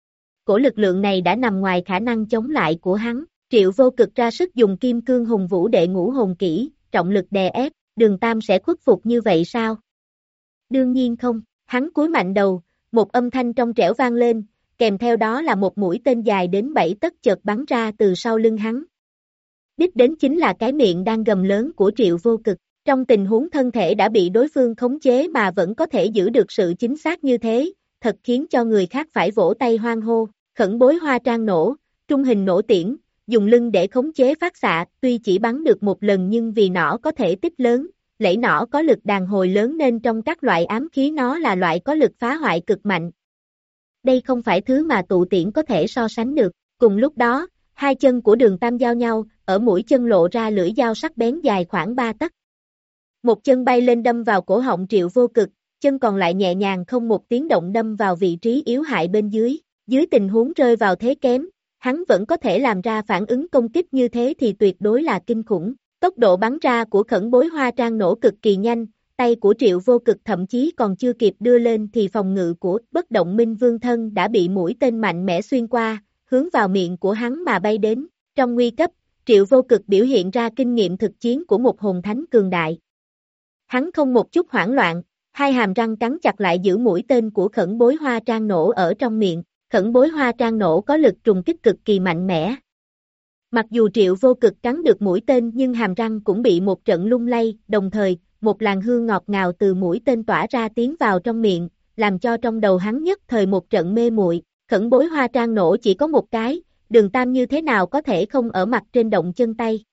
Cổ lực lượng này đã nằm ngoài khả năng chống lại của hắn, Triệu Vô Cực ra sức dùng kim cương hùng vũ đệ ngũ hồn kỹ, trọng lực đè ép, Đường Tam sẽ khuất phục như vậy sao? Đương nhiên không, hắn cúi mạnh đầu, một âm thanh trong trẻo vang lên, kèm theo đó là một mũi tên dài đến bảy tấc chợt bắn ra từ sau lưng hắn. Đích đến chính là cái miệng đang gầm lớn của Triệu Vô Cực, trong tình huống thân thể đã bị đối phương khống chế mà vẫn có thể giữ được sự chính xác như thế, thật khiến cho người khác phải vỗ tay hoan hô. Khẩn bối hoa trang nổ, trung hình nổ tiễn, dùng lưng để khống chế phát xạ, tuy chỉ bắn được một lần nhưng vì nỏ có thể tích lớn, lẫy nỏ có lực đàn hồi lớn nên trong các loại ám khí nó là loại có lực phá hoại cực mạnh. Đây không phải thứ mà tụ tiễn có thể so sánh được. Cùng lúc đó, hai chân của Đường Tam giao nhau, ở mũi chân lộ ra lưỡi dao sắc bén dài khoảng ba tấc. Một chân bay lên đâm vào cổ họng Triệu Vô Cực, chân còn lại nhẹ nhàng không một tiếng động đâm vào vị trí yếu hại bên dưới. Dưới tình huống rơi vào thế kém, hắn vẫn có thể làm ra phản ứng công kích như thế thì tuyệt đối là kinh khủng. Tốc độ bắn ra của khẩn bối hoa trang nổ cực kỳ nhanh, tay của Triệu Vô Cực thậm chí còn chưa kịp đưa lên thì phòng ngự của bất động minh vương thân đã bị mũi tên mạnh mẽ xuyên qua, hướng vào miệng của hắn mà bay đến. Trong nguy cấp, Triệu Vô Cực biểu hiện ra kinh nghiệm thực chiến của một hồn thánh cường đại. Hắn không một chút hoảng loạn, hai hàm răng cắn chặt lại giữ mũi tên của khẩn bối hoa trang nổ ở trong miệng. Khẩn bối hoa trang nổ có lực trùng kích cực kỳ mạnh mẽ. Mặc dù Triệu Vô Cực cắn được mũi tên nhưng hàm răng cũng bị một trận lung lay, đồng thời, một làn hương ngọt ngào từ mũi tên tỏa ra tiến vào trong miệng, làm cho trong đầu hắn nhất thời một trận mê muội. Khẩn bối hoa trang nổ chỉ có một cái, Đường Tam như thế nào có thể không ở mặt trên động chân tay.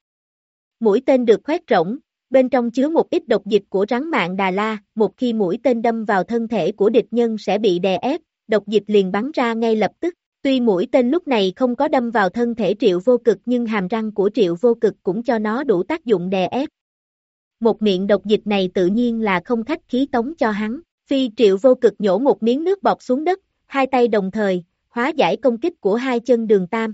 Mũi tên được khoét rỗng, bên trong chứa một ít độc dịch của rắn mạng Đà La, một khi mũi tên đâm vào thân thể của địch nhân sẽ bị đè ép, độc dịch liền bắn ra ngay lập tức. Tuy mũi tên lúc này không có đâm vào thân thể Triệu Vô Cực nhưng hàm răng của Triệu Vô Cực cũng cho nó đủ tác dụng đè ép. Một miệng độc dịch này tự nhiên là không khách khí tống cho hắn. Phi Triệu Vô Cực nhổ một miếng nước bọt xuống đất, hai tay đồng thời, hóa giải công kích của hai chân Đường Tam.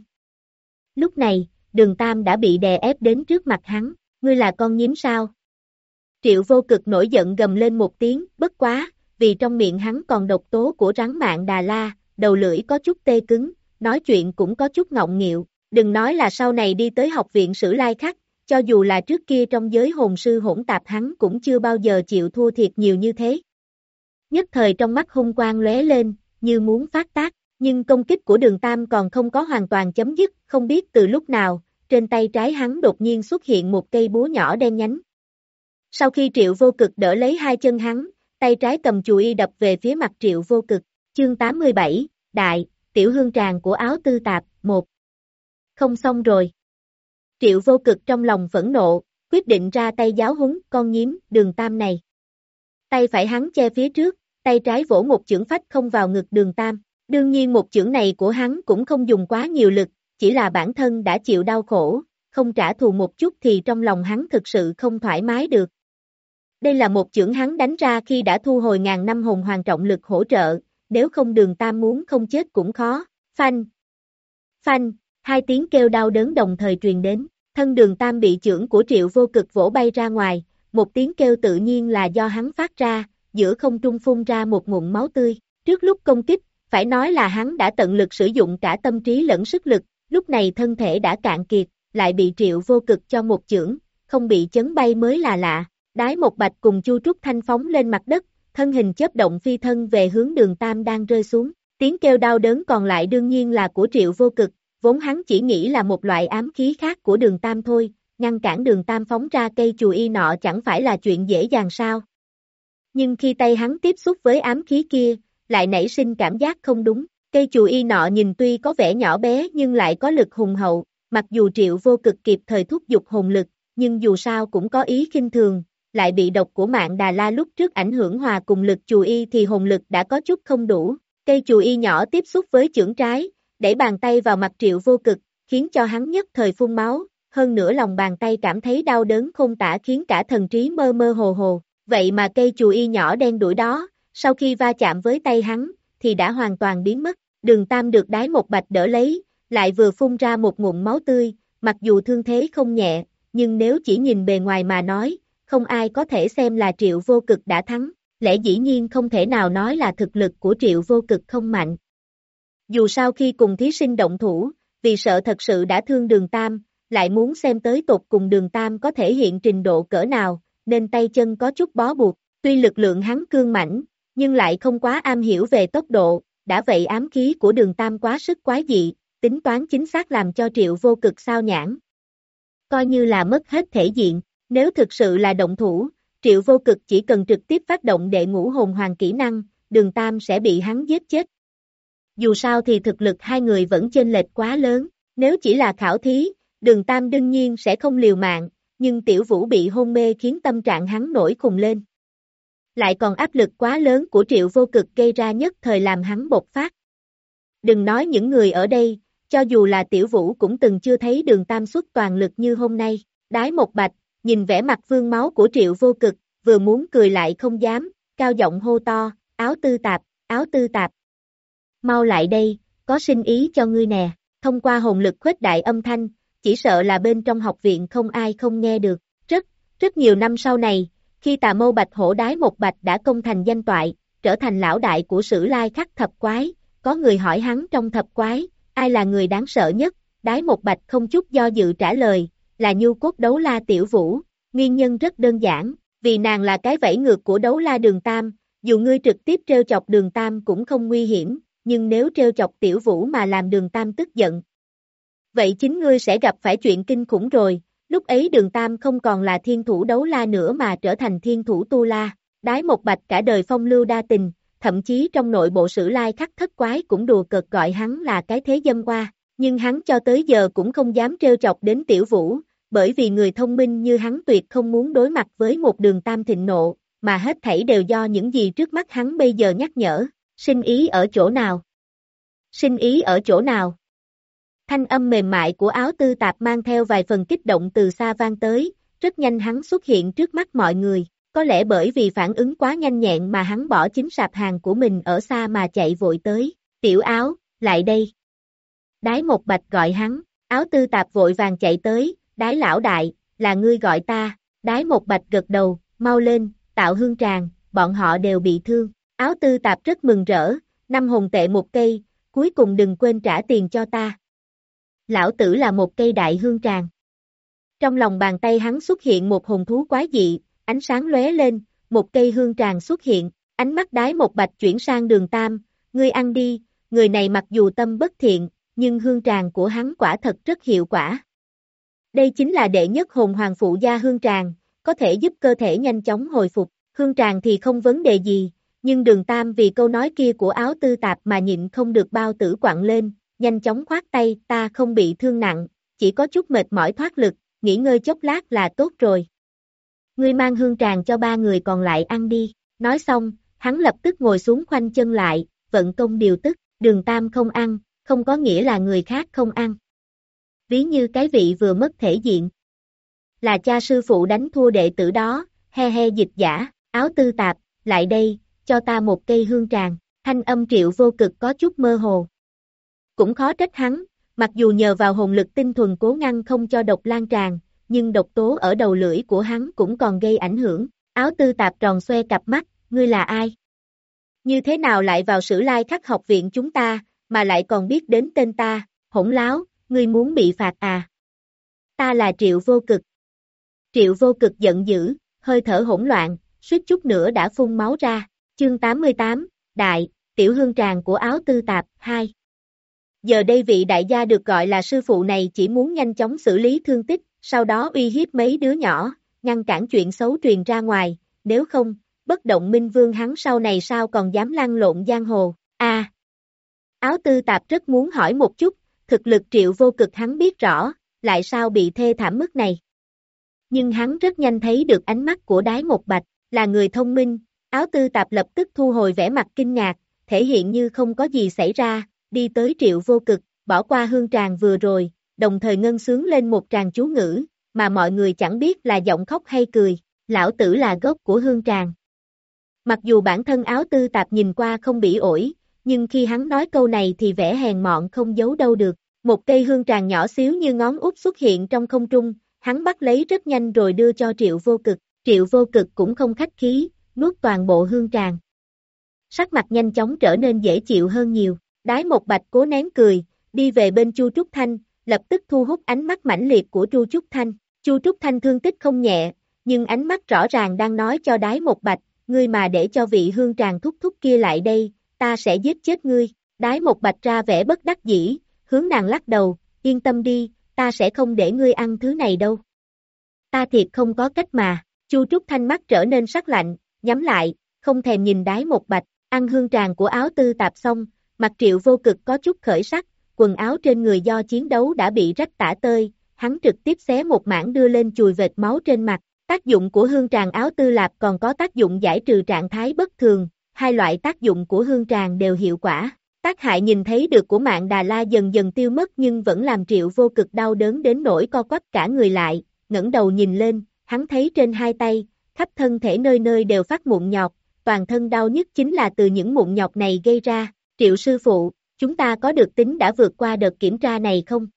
Lúc này, Đường Tam đã bị đè ép đến trước mặt hắn, ngươi là con nhím sao? Triệu Vô Cực nổi giận gầm lên một tiếng, bất quá, vì trong miệng hắn còn độc tố của rắn mạng Đà La, đầu lưỡi có chút tê cứng, nói chuyện cũng có chút ngọng nghịu, đừng nói là sau này đi tới học viện Sử Lai Khắc, cho dù là trước kia trong giới hồn sư hỗn tạp hắn cũng chưa bao giờ chịu thua thiệt nhiều như thế. Nhất thời trong mắt hung quang lóe lên, như muốn phát tác, nhưng công kích của Đường Tam còn không có hoàn toàn chấm dứt, không biết từ lúc nào, trên tay trái hắn đột nhiên xuất hiện một cây búa nhỏ đen nhánh. Sau khi Triệu Vô Cực đỡ lấy hai chân hắn, tay trái cầm chùy y đập về phía mặt Triệu Vô Cực. Chương tám mươi bảy, Đại, tiểu hương tràng của áo tư tạp, một. Không xong rồi. Triệu Vô Cực trong lòng phẫn nộ, quyết định ra tay giáo huấn con nhím Đường Tam này. Tay phải hắn che phía trước, tay trái vỗ một chưởng phách không vào ngực Đường Tam. Đương nhiên một chưởng này của hắn cũng không dùng quá nhiều lực, chỉ là bản thân đã chịu đau khổ, không trả thù một chút thì trong lòng hắn thực sự không thoải mái được. Đây là một chưởng hắn đánh ra khi đã thu hồi ngàn năm hồn hoàng trọng lực hỗ trợ, nếu không Đường Tam muốn không chết cũng khó. Phanh! Phanh! Hai tiếng kêu đau đớn đồng thời truyền đến, thân Đường Tam bị chưởng của Triệu Vô Cực vỗ bay ra ngoài, một tiếng kêu tự nhiên là do hắn phát ra, giữa không trung phun ra một ngụm máu tươi. Trước lúc công kích, phải nói là hắn đã tận lực sử dụng cả tâm trí lẫn sức lực, lúc này thân thể đã cạn kiệt, lại bị Triệu Vô Cực cho một chưởng, không bị chấn bay mới là lạ. Đái Một Bạch cùng Chu Trúc Thanh phóng lên mặt đất, thân hình chớp động phi thân về hướng Đường Tam đang rơi xuống. Tiếng kêu đau đớn còn lại đương nhiên là của Triệu Vô Cực, vốn hắn chỉ nghĩ là một loại ám khí khác của Đường Tam thôi, ngăn cản Đường Tam phóng ra cây chùy y nọ chẳng phải là chuyện dễ dàng sao. Nhưng khi tay hắn tiếp xúc với ám khí kia, lại nảy sinh cảm giác không đúng, cây chùy y nọ nhìn tuy có vẻ nhỏ bé nhưng lại có lực hùng hậu, mặc dù Triệu Vô Cực kịp thời thúc giục hồn lực, nhưng dù sao cũng có ý khinh thường, lại bị độc của mạng Đà La lúc trước ảnh hưởng hòa cùng lực chùy y thì hồn lực đã có chút không đủ, cây chùy y nhỏ tiếp xúc với chưởng trái, đẩy bàn tay vào mặt Triệu Vô Cực, khiến cho hắn nhất thời phun máu, hơn nữa lòng bàn tay cảm thấy đau đớn không tả khiến cả thần trí mơ mơ hồ hồ, vậy mà cây chùy y nhỏ đen đuổi đó, sau khi va chạm với tay hắn, thì đã hoàn toàn biến mất. Đường Tam được Đái Một Bạch đỡ lấy, lại vừa phun ra một ngụm máu tươi, mặc dù thương thế không nhẹ, nhưng nếu chỉ nhìn bề ngoài mà nói, không ai có thể xem là Triệu Vô Cực đã thắng. Lẽ dĩ nhiên không thể nào nói là thực lực của Triệu Vô Cực không mạnh. Dù sao khi cùng thí sinh động thủ, vì sợ thật sự đã thương Đường Tam, lại muốn xem tới tột cùng Đường Tam có thể hiện trình độ cỡ nào, nên tay chân có chút bó buộc, tuy lực lượng hắn cương mãnh, nhưng lại không quá am hiểu về tốc độ, đã vậy ám khí của Đường Tam quá sức quái dị, tính toán chính xác làm cho Triệu Vô Cực sao nhãng. Coi như là mất hết thể diện, nếu thực sự là động thủ, Triệu Vô Cực chỉ cần trực tiếp phát động đệ ngũ hồn hoàng kỹ năng, Đường Tam sẽ bị hắn giết chết. Dù sao thì thực lực hai người vẫn chênh lệch quá lớn, nếu chỉ là khảo thí, Đường Tam đương nhiên sẽ không liều mạng, nhưng Tiểu Vũ bị hôn mê khiến tâm trạng hắn nổi khùng lên. Lại còn áp lực quá lớn của Triệu Vô Cực gây ra nhất thời làm hắn bộc phát. Đừng nói những người ở đây, cho dù là Tiểu Vũ cũng từng chưa thấy Đường Tam xuất toàn lực như hôm nay. Đái Một Bạch, nhìn vẻ mặt vương máu của Triệu Vô Cực, vừa muốn cười lại không dám, cao giọng hô to, Áo Tư Tạp, Áo Tư Tạp. Mau lại đây, có sinh ý cho ngươi nè, thông qua hồn lực khuếch đại âm thanh, chỉ sợ là bên trong học viện không ai không nghe được. Rất, rất nhiều năm sau này, khi Tà Mâu Bạch Hổ Đái Một Bạch đã công thành danh toại, trở thành lão đại của Sử Lai Khắc thập quái, có người hỏi hắn trong thập quái, ai là người đáng sợ nhất, Đái Một Bạch không chút do dự trả lời, là Nhu Cốt Đấu La Tiểu Vũ, nguyên nhân rất đơn giản, vì nàng là cái vẫy ngược của Đấu La Đường Tam, dù ngươi trực tiếp trêu chọc Đường Tam cũng không nguy hiểm, nhưng nếu trêu chọc Tiểu Vũ mà làm Đường Tam tức giận, vậy chính ngươi sẽ gặp phải chuyện kinh khủng rồi, lúc ấy Đường Tam không còn là thiên thủ Đấu La nữa mà trở thành thiên thủ Tu La, Đái Một Bạch cả đời phong lưu đa tình, thậm chí trong nội bộ Sử Lai Khắc thất quái cũng đùa cợt gọi hắn là cái thế dâm qua, nhưng hắn cho tới giờ cũng không dám trêu chọc đến Tiểu Vũ, bởi vì người thông minh như hắn tuyệt không muốn đối mặt với một Đường Tam thịnh nộ, mà hết thảy đều do những gì trước mắt hắn bây giờ nhắc nhở, sinh ý ở chỗ nào? Sinh ý ở chỗ nào? Thanh âm mềm mại của Áo Tư Tạp mang theo vài phần kích động từ xa vang tới, rất nhanh hắn xuất hiện trước mắt mọi người, có lẽ bởi vì phản ứng quá nhanh nhẹn mà hắn bỏ chính sạp hàng của mình ở xa mà chạy vội tới, Tiểu Áo, lại đây. Đái Một Bạch gọi hắn, Áo Tư Tạp vội vàng chạy tới, Đái lão đại, là ngươi gọi ta, Đái Một Bạch gật đầu, mau lên, tạo hương tràng, bọn họ đều bị thương, Áo Tư Tạp rất mừng rỡ, năm hồn tệ một cây, cuối cùng đừng quên trả tiền cho ta. Lão tử là một cây đại hương tràng. Trong lòng bàn tay hắn xuất hiện một hồn thú quái dị, ánh sáng lóe lên, một cây hương tràng xuất hiện, ánh mắt Đái Một Bạch chuyển sang Đường Tam, ngươi ăn đi, người này mặc dù tâm bất thiện, nhưng hương tràng của hắn quả thật rất hiệu quả. Đây chính là đệ nhất hồn hoàng phụ gia hương tràng, có thể giúp cơ thể nhanh chóng hồi phục, hương tràng thì không vấn đề gì, nhưng Đường Tam vì câu nói kia của Áo Tư Tạp mà nhịn không được bao tử quặn lên, nhanh chóng khoát tay, ta không bị thương nặng, chỉ có chút mệt mỏi thoát lực, nghỉ ngơi chốc lát là tốt rồi. Ngươi mang hương tràng cho ba người còn lại ăn đi, nói xong, hắn lập tức ngồi xuống khoanh chân lại, vận công điều tức, Đường Tam không ăn, không có nghĩa là người khác không ăn. Ví như cái vị vừa mất thể diện. Là cha sư phụ đánh thua đệ tử đó, he he dịch giả, Áo Tư Tạp, lại đây, cho ta một cây hương tràng, thanh âm Triệu Vô Cực có chút mơ hồ. Cũng khó trách hắn, mặc dù nhờ vào hồn lực tinh thuần cố ngăn không cho độc lan tràn, nhưng độc tố ở đầu lưỡi của hắn cũng còn gây ảnh hưởng. Áo Tư Tạp tròn xoe cặp mắt, ngươi là ai? Như thế nào lại vào Sử Lai Khắc học viện chúng ta, mà lại còn biết đến tên ta, hỗn láo, ngươi muốn bị phạt à? Ta là Triệu Vô Cực. Triệu Vô Cực giận dữ, hơi thở hỗn loạn, suýt chút nữa đã phun máu ra. Chương tám mươi tám, Đại, tiểu hương tràng của Áo Tư Tạp, hai. Giờ đây vị đại gia được gọi là sư phụ này chỉ muốn nhanh chóng xử lý thương tích, sau đó uy hiếp mấy đứa nhỏ, ngăn cản chuyện xấu truyền ra ngoài, nếu không, bất động minh vương hắn sau này sao còn dám lăn lộn giang hồ, a à, Áo Tư Tạp rất muốn hỏi một chút, thực lực Triệu Vô Cực hắn biết rõ, lại sao bị thê thảm mức này. Nhưng hắn rất nhanh thấy được ánh mắt của Đái Một Bạch, là người thông minh, Áo Tư Tạp lập tức thu hồi vẻ mặt kinh ngạc, thể hiện như không có gì xảy ra, đi tới Triệu Vô Cực, bỏ qua hương tràng vừa rồi, đồng thời ngân xướng lên một tràng chú ngữ, mà mọi người chẳng biết là giọng khóc hay cười, lão tử là gốc của hương tràng. Mặc dù bản thân Áo Tư Tạp nhìn qua không bỉ ổi, nhưng khi hắn nói câu này thì vẻ hèn mọn không giấu đâu được, một cây hương tràng nhỏ xíu như ngón út xuất hiện trong không trung, hắn bắt lấy rất nhanh rồi đưa cho Triệu Vô Cực, Triệu Vô Cực cũng không khách khí, nuốt toàn bộ hương tràng. Sắc mặt nhanh chóng trở nên dễ chịu hơn nhiều, Đái Một Bạch cố nén cười, đi về bên Chu Trúc Thanh, lập tức thu hút ánh mắt mãnh liệt của Chu Trúc Thanh. Chu Trúc Thanh thương tích không nhẹ, nhưng ánh mắt rõ ràng đang nói cho Đái Một Bạch, ngươi mà để cho vị hương tràng thúc thúc kia lại đây, ta sẽ giết chết ngươi. Đái Một Bạch ra vẻ bất đắc dĩ, hướng nàng lắc đầu, yên tâm đi, ta sẽ không để ngươi ăn thứ này đâu. Ta thiệt không có cách mà. Chu Trúc Thanh mắt trở nên sắc lạnh, nhắm lại, không thèm nhìn Đái Một Bạch, ăn hương tràng của áo tư tạp xong, mặt Triệu Vô Cực có chút khởi sắc, quần áo trên người do chiến đấu đã bị rách tả tơi, hắn trực tiếp xé một mảng đưa lên chùi vệt máu trên mặt. Tác dụng của hương tràng áo tư lạp còn có tác dụng giải trừ trạng thái bất thường, hai loại tác dụng của hương tràng đều hiệu quả. Tác hại nhìn thấy được của Mạn Đà La dần dần tiêu mất nhưng vẫn làm Triệu Vô Cực đau đớn đến nỗi co quắp cả người lại, ngẩng đầu nhìn lên, hắn thấy trên hai tay, khắp thân thể nơi nơi đều phát mụn nhọt, toàn thân đau nhất chính là từ những mụn nhọt này gây ra. Triệu sư phụ, chúng ta có được tính đã vượt qua đợt kiểm tra này không?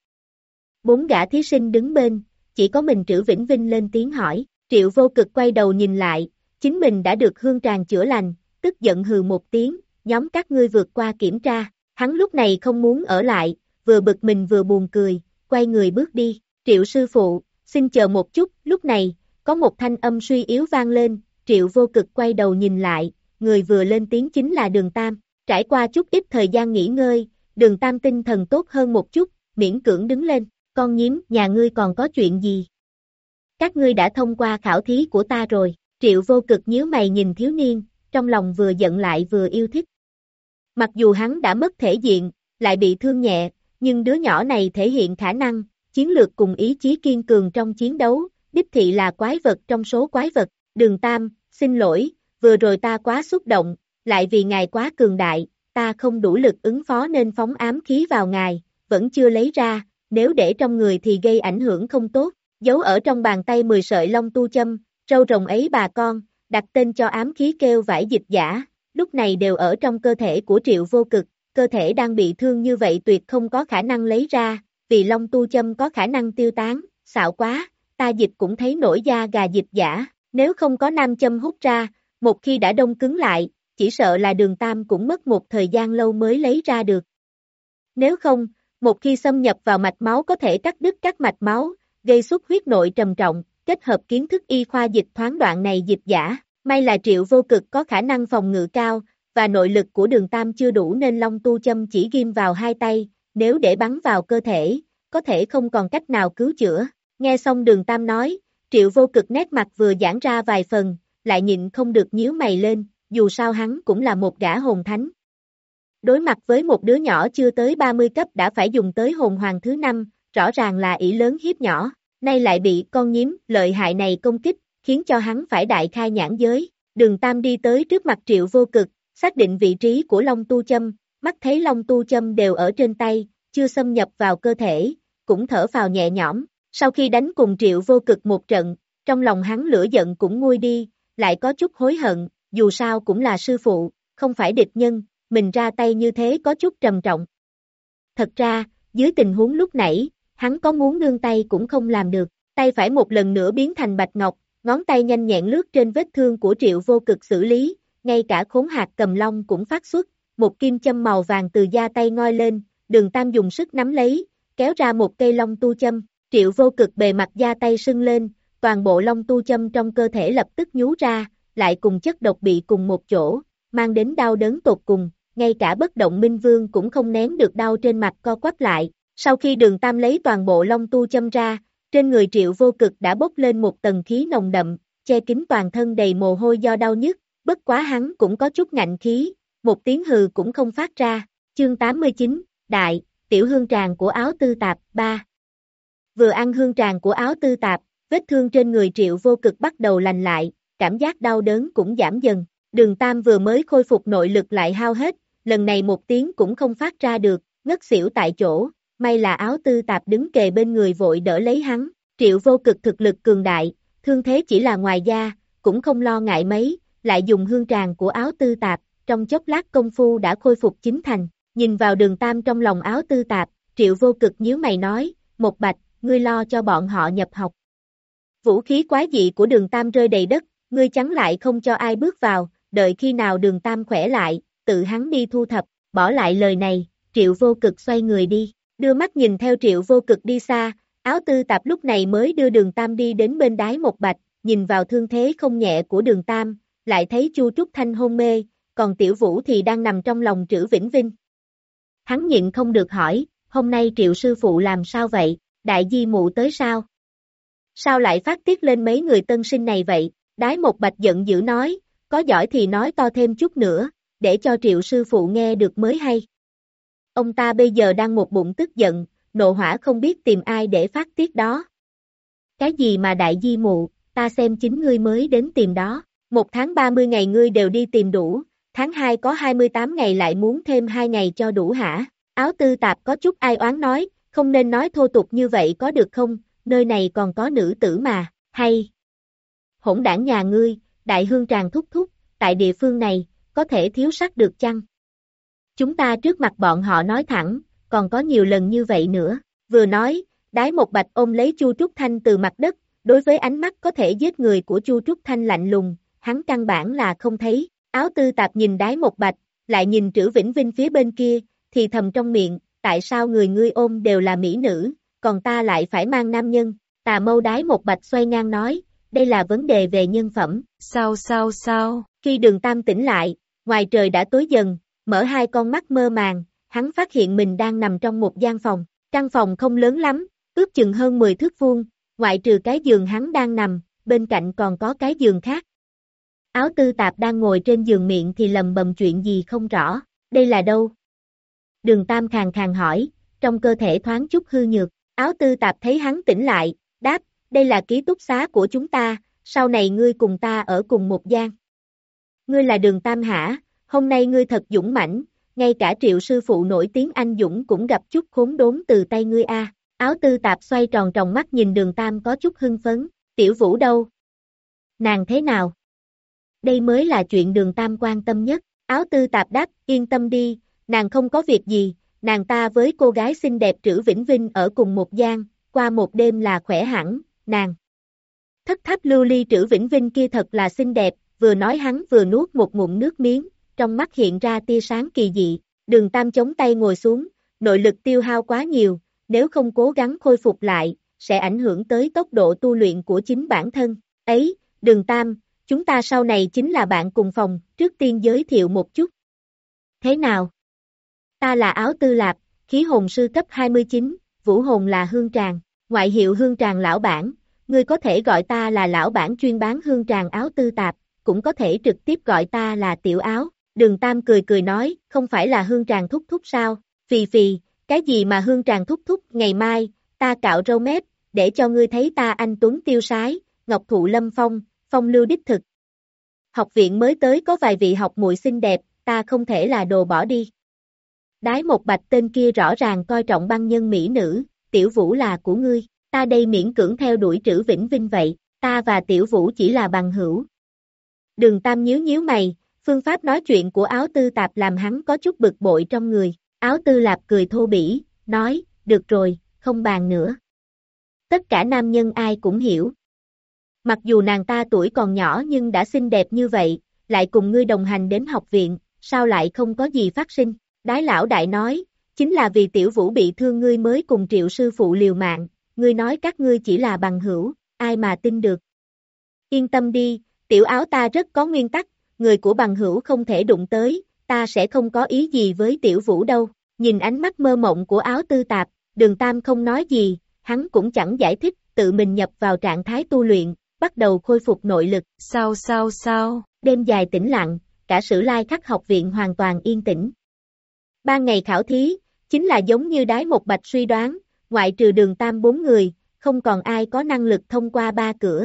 Bốn gã thí sinh đứng bên, chỉ có mình Trữ Vĩnh Vinh lên tiếng hỏi. Triệu Vô Cực quay đầu nhìn lại, chính mình đã được hương tràng chữa lành, tức giận hừ một tiếng, nhóm các ngươi vượt qua kiểm tra. Hắn lúc này không muốn ở lại, vừa bực mình vừa buồn cười, quay người bước đi. Triệu sư phụ, xin chờ một chút. Lúc này, có một thanh âm suy yếu vang lên, Triệu Vô Cực quay đầu nhìn lại, người vừa lên tiếng chính là Đường Tam. Trải qua chút ít thời gian nghỉ ngơi, Đường Tam tinh thần tốt hơn một chút, miễn cưỡng đứng lên. Con nhím, nhà ngươi còn có chuyện gì? Các ngươi đã thông qua khảo thí của ta rồi. Triệu Vô Cực nhíu mày nhìn thiếu niên, trong lòng vừa giận lại vừa yêu thích. Mặc dù hắn đã mất thể diện, lại bị thương nhẹ, nhưng đứa nhỏ này thể hiện khả năng, chiến lược cùng ý chí kiên cường trong chiến đấu, đích thị là quái vật trong số quái vật. Đường Tam, xin lỗi, vừa rồi ta quá xúc động, lại vì ngài quá cường đại, ta không đủ lực ứng phó nên phóng ám khí vào ngài, vẫn chưa lấy ra, nếu để trong người thì gây ảnh hưởng không tốt. Giấu ở trong bàn tay mười sợi long tu châm, râu rồng ấy bà con, đặt tên cho ám khí kêu vải dịch giả, lúc này đều ở trong cơ thể của Triệu Vô Cực, cơ thể đang bị thương như vậy tuyệt không có khả năng lấy ra, vì long tu châm có khả năng tiêu tán, xạo quá, ta dịch cũng thấy nổi da gà dịch giả, nếu không có nam châm hút ra, một khi đã đông cứng lại, chỉ sợ là Đường Tam cũng mất một thời gian lâu mới lấy ra được. Nếu không, một khi xâm nhập vào mạch máu có thể cắt đứt các mạch máu, gây xuất huyết nội trầm trọng, kết hợp kiến thức y khoa dịch thoáng đoạn này dịch giả, may là Triệu Vô Cực có khả năng phòng ngự cao, và nội lực của Đường Tam chưa đủ nên long tu châm chỉ ghim vào hai tay, nếu để bắn vào cơ thể, có thể không còn cách nào cứu chữa. Nghe xong Đường Tam nói, Triệu Vô Cực nét mặt vừa giãn ra vài phần, lại nhịn không được nhíu mày lên, dù sao hắn cũng là một gã hồn thánh. Đối mặt với một đứa nhỏ chưa tới ba mươi cấp đã phải dùng tới hồn hoàng thứ năm, rõ ràng là ỷ lớn hiếp nhỏ, nay lại bị con nhím lợi hại này công kích, khiến cho hắn phải đại khai nhãn giới. Đường Tam đi tới trước mặt Triệu Vô Cực, xác định vị trí của long tu châm, mắt thấy long tu châm đều ở trên tay, chưa xâm nhập vào cơ thể, cũng thở phào nhẹ nhõm. Sau khi đánh cùng Triệu Vô Cực một trận, trong lòng hắn lửa giận cũng nguôi đi, lại có chút hối hận, dù sao cũng là sư phụ, không phải địch nhân, mình ra tay như thế có chút trầm trọng. Thật ra, dưới tình huống lúc nãy, hắn có muốn nương tay cũng không làm được, tay phải một lần nữa biến thành bạch ngọc, ngón tay nhanh nhẹn lướt trên vết thương của Triệu Vô Cực xử lý, ngay cả khốn hạt cầm long cũng phát xuất, một kim châm màu vàng từ da tay ngoi lên, Đường Tam dùng sức nắm lấy, kéo ra một cây long tu châm, Triệu Vô Cực bề mặt da tay sưng lên, toàn bộ long tu châm trong cơ thể lập tức nhú ra, lại cùng chất độc bị cùng một chỗ, mang đến đau đớn tột cùng, ngay cả bất động minh vương cũng không nén được đau trên mặt co quắp lại. Sau khi Đường Tam lấy toàn bộ long tu châm ra, trên người Triệu Vô Cực đã bốc lên một tầng khí nồng đậm, che kín toàn thân đầy mồ hôi do đau nhức, bất quá hắn cũng có chút ngạnh khí, một tiếng hừ cũng không phát ra. Chương tám mươi chín, Đại, tiểu hương tràng của áo tư tạp, ba. Vừa ăn hương tràng của áo tư tạp, vết thương trên người Triệu Vô Cực bắt đầu lành lại, cảm giác đau đớn cũng giảm dần. Đường Tam vừa mới khôi phục nội lực lại hao hết, lần này một tiếng cũng không phát ra được, ngất xỉu tại chỗ. May là áo tư tạp đứng kề bên người vội đỡ lấy hắn, Triệu Vô Cực thực lực cường đại, thương thế chỉ là ngoài da, cũng không lo ngại mấy, lại dùng hương tràng của áo tư tạp, trong chốc lát công phu đã khôi phục chính thành, nhìn vào Đường Tam trong lòng áo tư tạp, Triệu Vô Cực nhíu mày nói, Một Bạch, ngươi lo cho bọn họ nhập học. Vũ khí quái dị của Đường Tam rơi đầy đất, ngươi chắn lại không cho ai bước vào, đợi khi nào Đường Tam khỏe lại, tự hắn đi thu thập, bỏ lại lời này, Triệu Vô Cực xoay người đi, đưa mắt nhìn theo Triệu Vô Cực đi xa, Áo Tư Tạp lúc này mới đưa Đường Tam đi đến bên Đái Một Bạch, nhìn vào thương thế không nhẹ của Đường Tam, lại thấy Chu Trúc Thanh hôn mê, còn Tiểu Vũ thì đang nằm trong lòng Trữ Vĩnh Vinh. Hắn nhịn không được hỏi, hôm nay Triệu sư phụ làm sao vậy, đại di mụ tới sao? Sao lại phát tiết lên mấy người tân sinh này vậy? Đái Một Bạch giận dữ nói, có giỏi thì nói to thêm chút nữa, để cho Triệu sư phụ nghe được mới hay. Ông ta bây giờ đang một bụng tức giận, nộ hỏa không biết tìm ai để phát tiết đó. Cái gì mà đại di mụ, ta xem chính ngươi mới đến tìm đó. Một tháng ba mươi ngày ngươi đều đi tìm đủ, tháng hai có hai mươi tám ngày lại muốn thêm hai ngày cho đủ hả? Áo Tư Tạp có chút ai oán nói, không nên nói thô tục như vậy có được không, nơi này còn có nữ tử mà, hay. Hỗn đảng nhà ngươi, đại hương tràng thúc thúc, tại địa phương này, có thể thiếu sắc được chăng? Chúng ta trước mặt bọn họ nói thẳng, còn có nhiều lần như vậy nữa. Vừa nói, Đái Một Bạch ôm lấy Chu Trúc Thanh từ mặt đất, đối với ánh mắt có thể giết người của Chu Trúc Thanh lạnh lùng, hắn căn bản là không thấy. Áo Tư Tạp nhìn Đái Một Bạch, lại nhìn Trữ Vĩnh Vinh phía bên kia, thì thầm trong miệng, tại sao người ngươi ôm đều là mỹ nữ, còn ta lại phải mang nam nhân? Tà Mâu Đái Một Bạch xoay ngang nói, đây là vấn đề về nhân phẩm. Sao sao sao? Khi Đường Tam tỉnh lại, ngoài trời đã tối dần, mở hai con mắt mơ màng, hắn phát hiện mình đang nằm trong một gian phòng. Căn phòng không lớn lắm, ước chừng hơn mười thước vuông, ngoại trừ cái giường hắn đang nằm, bên cạnh còn có cái giường khác. Áo Tư Tạp đang ngồi trên giường miệng thì lầm bầm chuyện gì không rõ, đây là đâu? Đường Tam khàn khàn hỏi, trong cơ thể thoáng chút hư nhược, Áo Tư Tạp thấy hắn tỉnh lại, đáp, đây là ký túc xá của chúng ta, sau này ngươi cùng ta ở cùng một gian. Ngươi là Đường Tam hả? Hôm nay ngươi thật dũng mãnh, ngay cả Triệu sư phụ nổi tiếng anh dũng cũng gặp chút khốn đốn từ tay ngươi a. Áo Tư Tạp xoay tròn tròng mắt nhìn Đường Tam có chút hưng phấn, Tiểu Vũ đâu? Nàng thế nào? Đây mới là chuyện Đường Tam quan tâm nhất. Áo Tư Tạp đáp, yên tâm đi, nàng không có việc gì, nàng ta với cô gái xinh đẹp Trữ Vĩnh Vinh ở cùng một gian, qua một đêm là khỏe hẳn, nàng. Thất tháp lưu ly Trữ Vĩnh Vinh kia thật là xinh đẹp, vừa nói hắn vừa nuốt một ngụm nước miếng, trong mắt hiện ra tia sáng kỳ dị. Đường Tam chống tay ngồi xuống, nội lực tiêu hao quá nhiều, nếu không cố gắng khôi phục lại, sẽ ảnh hưởng tới tốc độ tu luyện của chính bản thân. Ấy, Đường Tam, chúng ta sau này chính là bạn cùng phòng, trước tiên giới thiệu một chút. Thế nào? Ta là Áo Tư Lạp, khí hồn sư cấp hai mươi chín, vũ hồn là hương tràng, ngoại hiệu hương tràng lão bản, ngươi có thể gọi ta là lão bản chuyên bán hương tràng Áo Tư Tạp, cũng có thể trực tiếp gọi ta là Tiểu Áo. Đường Tam cười cười nói, không phải là hương tràng thúc thúc sao? Phì phì, cái gì mà hương tràng thúc thúc, ngày mai, ta cạo râu mép, để cho ngươi thấy ta anh tuấn tiêu sái, ngọc thụ lâm phong, phong lưu đích thực. Học viện mới tới có vài vị học muội xinh đẹp, ta không thể là đồ bỏ đi. Đái Một Bạch tên kia rõ ràng coi trọng băng nhân mỹ nữ, Tiểu Vũ là của ngươi, ta đây miễn cưỡng theo đuổi Trữ Vĩnh Vinh vậy, ta và Tiểu Vũ chỉ là bằng hữu. Đường Tam nhíu nhíu mày, phương pháp nói chuyện của Áo Tư Tạp làm hắn có chút bực bội trong người. Áo Tư Lạp cười thô bỉ, nói, được rồi, không bàn nữa. Tất cả nam nhân ai cũng hiểu. Mặc dù nàng ta tuổi còn nhỏ nhưng đã xinh đẹp như vậy, lại cùng ngươi đồng hành đến học viện, sao lại không có gì phát sinh? Đái lão đại nói, chính là vì Tiểu Vũ bị thương ngươi mới cùng Triệu sư phụ liều mạng, ngươi nói các ngươi chỉ là bằng hữu, ai mà tin được. Yên tâm đi, Tiểu Áo ta rất có nguyên tắc, người của bằng hữu không thể đụng tới, ta sẽ không có ý gì với Tiểu Vũ đâu. Nhìn ánh mắt mơ mộng của Áo Tư Tạp, Đường Tam không nói gì, hắn cũng chẳng giải thích, tự mình nhập vào trạng thái tu luyện, bắt đầu khôi phục nội lực. Sao sao sao, đêm dài tĩnh lặng, cả Sử Lai Khắc học viện hoàn toàn yên tĩnh. Ban ngày khảo thí, chính là giống như Đái Một Bạch suy đoán, ngoại trừ Đường Tam bốn người, không còn ai có năng lực thông qua ba cửa.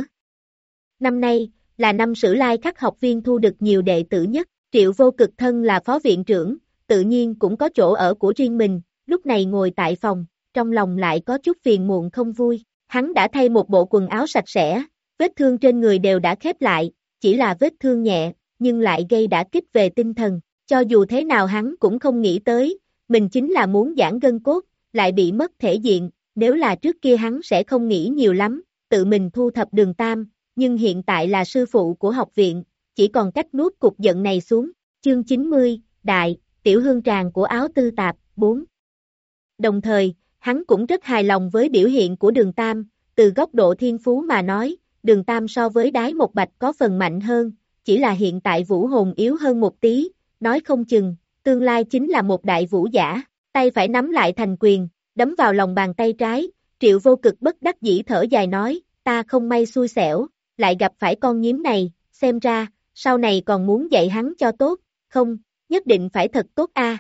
Năm nay, là năm Sử Lai Khắc học viên thu được nhiều đệ tử nhất, Triệu Vô Cực thân là phó viện trưởng, tự nhiên cũng có chỗ ở của riêng mình, lúc này ngồi tại phòng, trong lòng lại có chút phiền muộn không vui, hắn đã thay một bộ quần áo sạch sẽ, vết thương trên người đều đã khép lại, chỉ là vết thương nhẹ, nhưng lại gây đả kích về tinh thần, cho dù thế nào hắn cũng không nghĩ tới, mình chính là muốn giãn gân cốt, lại bị mất thể diện, nếu là trước kia hắn sẽ không nghĩ nhiều lắm, tự mình thu thập Đường Tam, nhưng hiện tại là sư phụ của học viện, chỉ còn cách nuốt cục giận này xuống. Chương chín mươi, Đại, tiểu hương tràng của áo tư tạp, bốn. Đồng thời, hắn cũng rất hài lòng với biểu hiện của Đường Tam, từ góc độ thiên phú mà nói, Đường Tam so với Đái Một Bạch có phần mạnh hơn, chỉ là hiện tại vũ hồn yếu hơn một tí, nói không chừng, tương lai chính là một đại vũ giả, tay phải nắm lại thành quyền, đấm vào lòng bàn tay trái, Triệu Vô Cực bất đắc dĩ thở dài nói, ta không may xui xẻo, lại gặp phải con nhím này, xem ra, sau này còn muốn dạy hắn cho tốt, không, nhất định phải thật tốt a.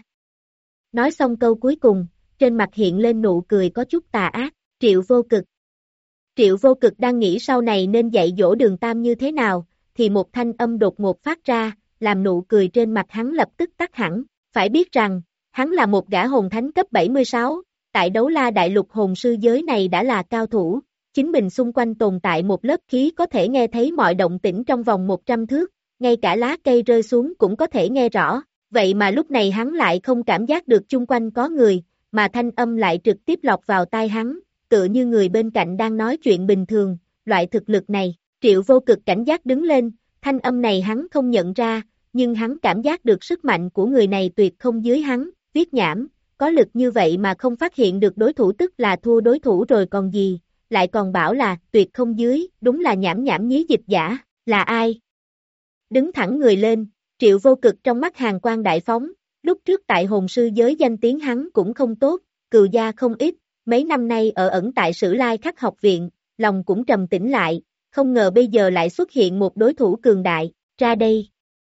Nói xong câu cuối cùng, trên mặt hiện lên nụ cười có chút tà ác, Triệu Vô Cực. Triệu Vô Cực đang nghĩ sau này nên dạy dỗ Đường Tam như thế nào, thì một thanh âm đột ngột phát ra, làm nụ cười trên mặt hắn lập tức tắt hẳn, phải biết rằng, hắn là một gã hồn thánh cấp bảy mươi sáu, tại Đấu La Đại Lục hồn sư giới này đã là cao thủ, chính mình xung quanh tồn tại một lớp khí có thể nghe thấy mọi động tĩnh trong vòng một trăm thước, ngay cả lá cây rơi xuống cũng có thể nghe rõ, vậy mà lúc này hắn lại không cảm giác được chung quanh có người, mà thanh âm lại trực tiếp lọt vào tai hắn, tựa như người bên cạnh đang nói chuyện bình thường, loại thực lực này, Triệu Vô Cực cảnh giác đứng lên, thanh âm này hắn không nhận ra, nhưng hắn cảm giác được sức mạnh của người này tuyệt không dưới hắn, viết nhảm, có lực như vậy mà không phát hiện được đối thủ tức là thua đối thủ rồi còn gì, lại còn bảo là tuyệt không dưới, đúng là nhảm nhảm nhí dịch giả, là ai? Đứng thẳng người lên, Triệu Vô Cực trong mắt hàn quang đại phóng, lúc trước tại hồn sư giới danh tiếng hắn cũng không tốt, cừu gia không ít, mấy năm nay ở ẩn tại Sử Lai Khắc học viện, lòng cũng trầm tĩnh lại, không ngờ bây giờ lại xuất hiện một đối thủ cường đại, ra đây.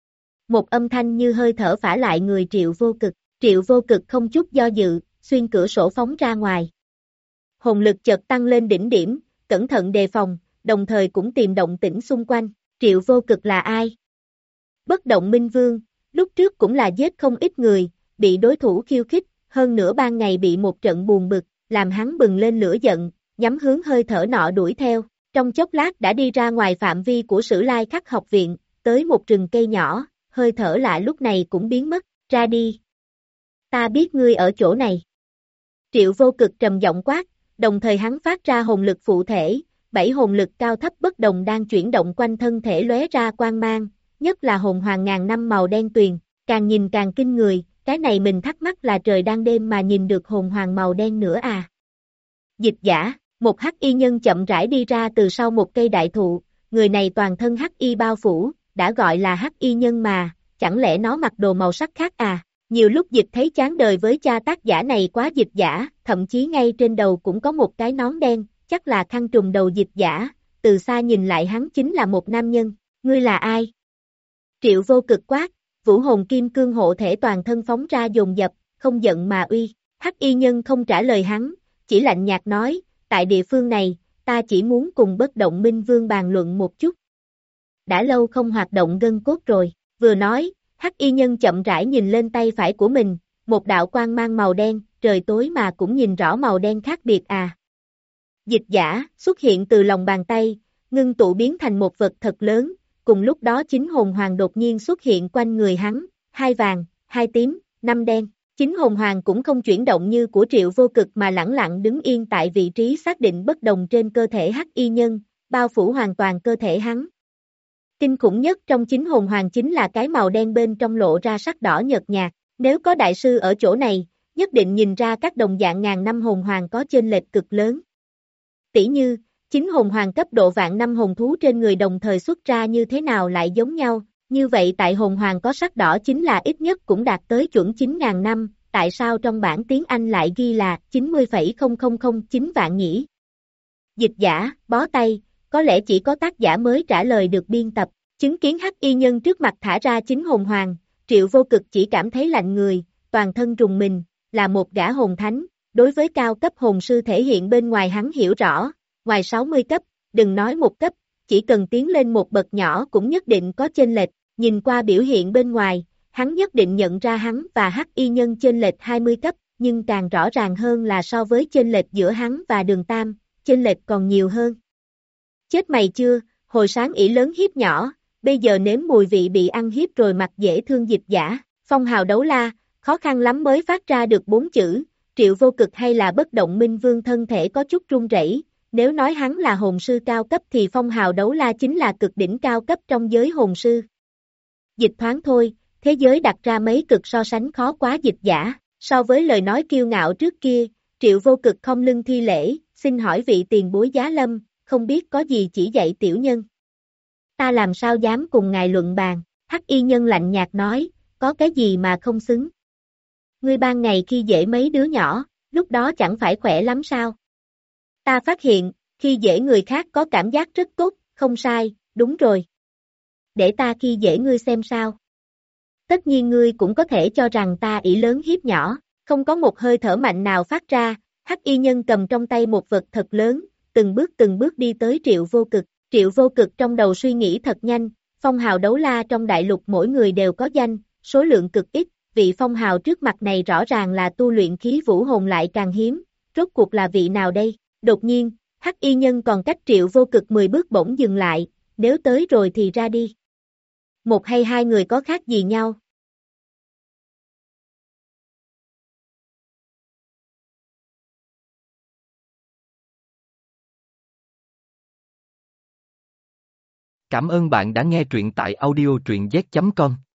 Một âm thanh như hơi thở phả lại người Triệu Vô Cực, Triệu Vô Cực không chút do dự, xuyên cửa sổ phóng ra ngoài. Hồn lực chợt tăng lên đỉnh điểm, cẩn thận đề phòng, đồng thời cũng tìm động tĩnh xung quanh, Triệu Vô Cực là ai? Bất Động Minh Vương, lúc trước cũng là giết không ít người, bị đối thủ khiêu khích, hơn nữa ban ngày bị một trận buồn bực, làm hắn bừng lên lửa giận, nhắm hướng hơi thở nọ đuổi theo, trong chốc lát đã đi ra ngoài phạm vi của Sử Lai Khắc học viện, tới một rừng cây nhỏ, hơi thở lạ lúc này cũng biến mất, ra đi. Ta biết ngươi ở chỗ này. Triệu Vô Cực trầm giọng quát, đồng thời hắn phát ra hồn lực phụ thể, bảy hồn lực cao thấp bất đồng đang chuyển động quanh thân thể lóe ra quang mang, nhất là hồn hoàng ngàn năm màu đen tuyền, càng nhìn càng kinh người, cái này mình thắc mắc là trời đang đêm mà nhìn được hồn hoàng màu đen nữa à. Dịch giả, một hắc y nhân chậm rãi đi ra từ sau một cây đại thụ, người này toàn thân hắc y bao phủ, đã gọi là hắc y nhân mà, chẳng lẽ nó mặc đồ màu sắc khác à? Nhiều lúc Dịch thấy chán đời với cha tác giả này quá dịch giả, thậm chí ngay trên đầu cũng có một cái nón đen, chắc là khăn trùm đầu dịch giả, từ xa nhìn lại hắn chính là một nam nhân, ngươi là ai? Triệu Vô Cực quát, vũ hồn kim cương hộ thể toàn thân phóng ra dồn dập, không giận mà uy, hắc y nhân không trả lời hắn, chỉ lạnh nhạt nói, tại địa phương này, ta chỉ muốn cùng Bất Động Minh Vương bàn luận một chút. Đã lâu không hoạt động gân cốt rồi, vừa nói, hắc y nhân chậm rãi nhìn lên tay phải của mình, một đạo quang mang màu đen, trời tối mà cũng nhìn rõ màu đen khác biệt à. Dịch giả, xuất hiện từ lòng bàn tay, ngưng tụ biến thành một vật thật lớn, cùng lúc đó chính hồn hoàng đột nhiên xuất hiện quanh người hắn, hai vàng, hai tím, năm đen. Chính hồn hoàng cũng không chuyển động như của Triệu Vô Cực mà lẳng lặng đứng yên tại vị trí xác định bất đồng trên cơ thể hắc y nhân, bao phủ hoàn toàn cơ thể hắn. Kinh khủng nhất trong chính hồn hoàng chính là cái màu đen bên trong lộ ra sắc đỏ nhợt nhạt, nếu có đại sư ở chỗ này, nhất định nhìn ra các đồng dạng ngàn năm hồn hoàng có chênh lệch cực lớn. Tỷ như, chính hồn hoàng cấp độ vạn năm hồn thú trên người đồng thời xuất ra như thế nào lại giống nhau, như vậy tại hồn hoàng có sắc đỏ chính là ít nhất cũng đạt tới chuẩn chín nghìn năm, tại sao trong bản tiếng Anh lại ghi là chín mươi phẩy không không không chín vạn nhỉ? Dịch giả, bó tay, có lẽ chỉ có tác giả mới trả lời được biên tập, chứng kiến hắc y nhân trước mặt thả ra chính hồn hoàng, Triệu Vô Cực chỉ cảm thấy lạnh người, toàn thân rùng mình, là một gã hồn thánh, đối với cao cấp hồn sư thể hiện bên ngoài hắn hiểu rõ, ngoài sáu mươi cấp, đừng nói một cấp, chỉ cần tiến lên một bậc nhỏ cũng nhất định có chênh lệch, nhìn qua biểu hiện bên ngoài, hắn nhất định nhận ra hắn và hắc y nhân chênh lệch hai mươi cấp, nhưng càng rõ ràng hơn là so với chênh lệch giữa hắn và Đường Tam, chênh lệch còn nhiều hơn. Chết mày chưa, hồi sáng ỷ lớn hiếp nhỏ, bây giờ nếm mùi vị bị ăn hiếp rồi mặt dễ thương dịch giả, phong hào đấu la, khó khăn lắm mới phát ra được bốn chữ, Triệu Vô Cực hay là Bất Động Minh Vương thân thể có chút run rẩy, Nếu nói hắn là hồn sư cao cấp thì Phong Hào Đấu La chính là cực đỉnh cao cấp trong giới hồn sư. Dịch thoáng thôi, thế giới đặt ra mấy cực so sánh khó quá dịch giả, so với lời nói kiêu ngạo trước kia, Triệu Vô Cực không lưng thi lễ, xin hỏi vị tiền bối giá lâm, không biết có gì chỉ dạy tiểu nhân. Ta làm sao dám cùng ngài luận bàn, Hắc Y Nhân lạnh nhạt nói, có cái gì mà không xứng. Ngươi ban ngày khi dễ mấy đứa nhỏ, lúc đó chẳng phải khỏe lắm sao? Ta phát hiện, khi dễ người khác có cảm giác rất tốt, không sai, đúng rồi. Để ta khi dễ ngươi xem sao. Tất nhiên ngươi cũng có thể cho rằng ta ỷ lớn hiếp nhỏ, không có một hơi thở mạnh nào phát ra, Hắc Y Nhân cầm trong tay một vật thật lớn, từng bước từng bước đi tới Triệu Vô Cực. Triệu Vô Cực trong đầu suy nghĩ thật nhanh, phong hào đấu la trong đại lục mỗi người đều có danh, số lượng cực ít, vị phong hào trước mặt này rõ ràng là tu luyện khí vũ hồn lại càng hiếm, rốt cuộc là vị nào đây? Đột nhiên, Hắc Y Nhân còn cách Triệu Vô Cực mười bước bỗng dừng lại, nếu tới rồi thì ra đi. Một hay hai người có khác gì nhau? Cảm ơn bạn đã nghe truyện tại audio truyện z chấm com.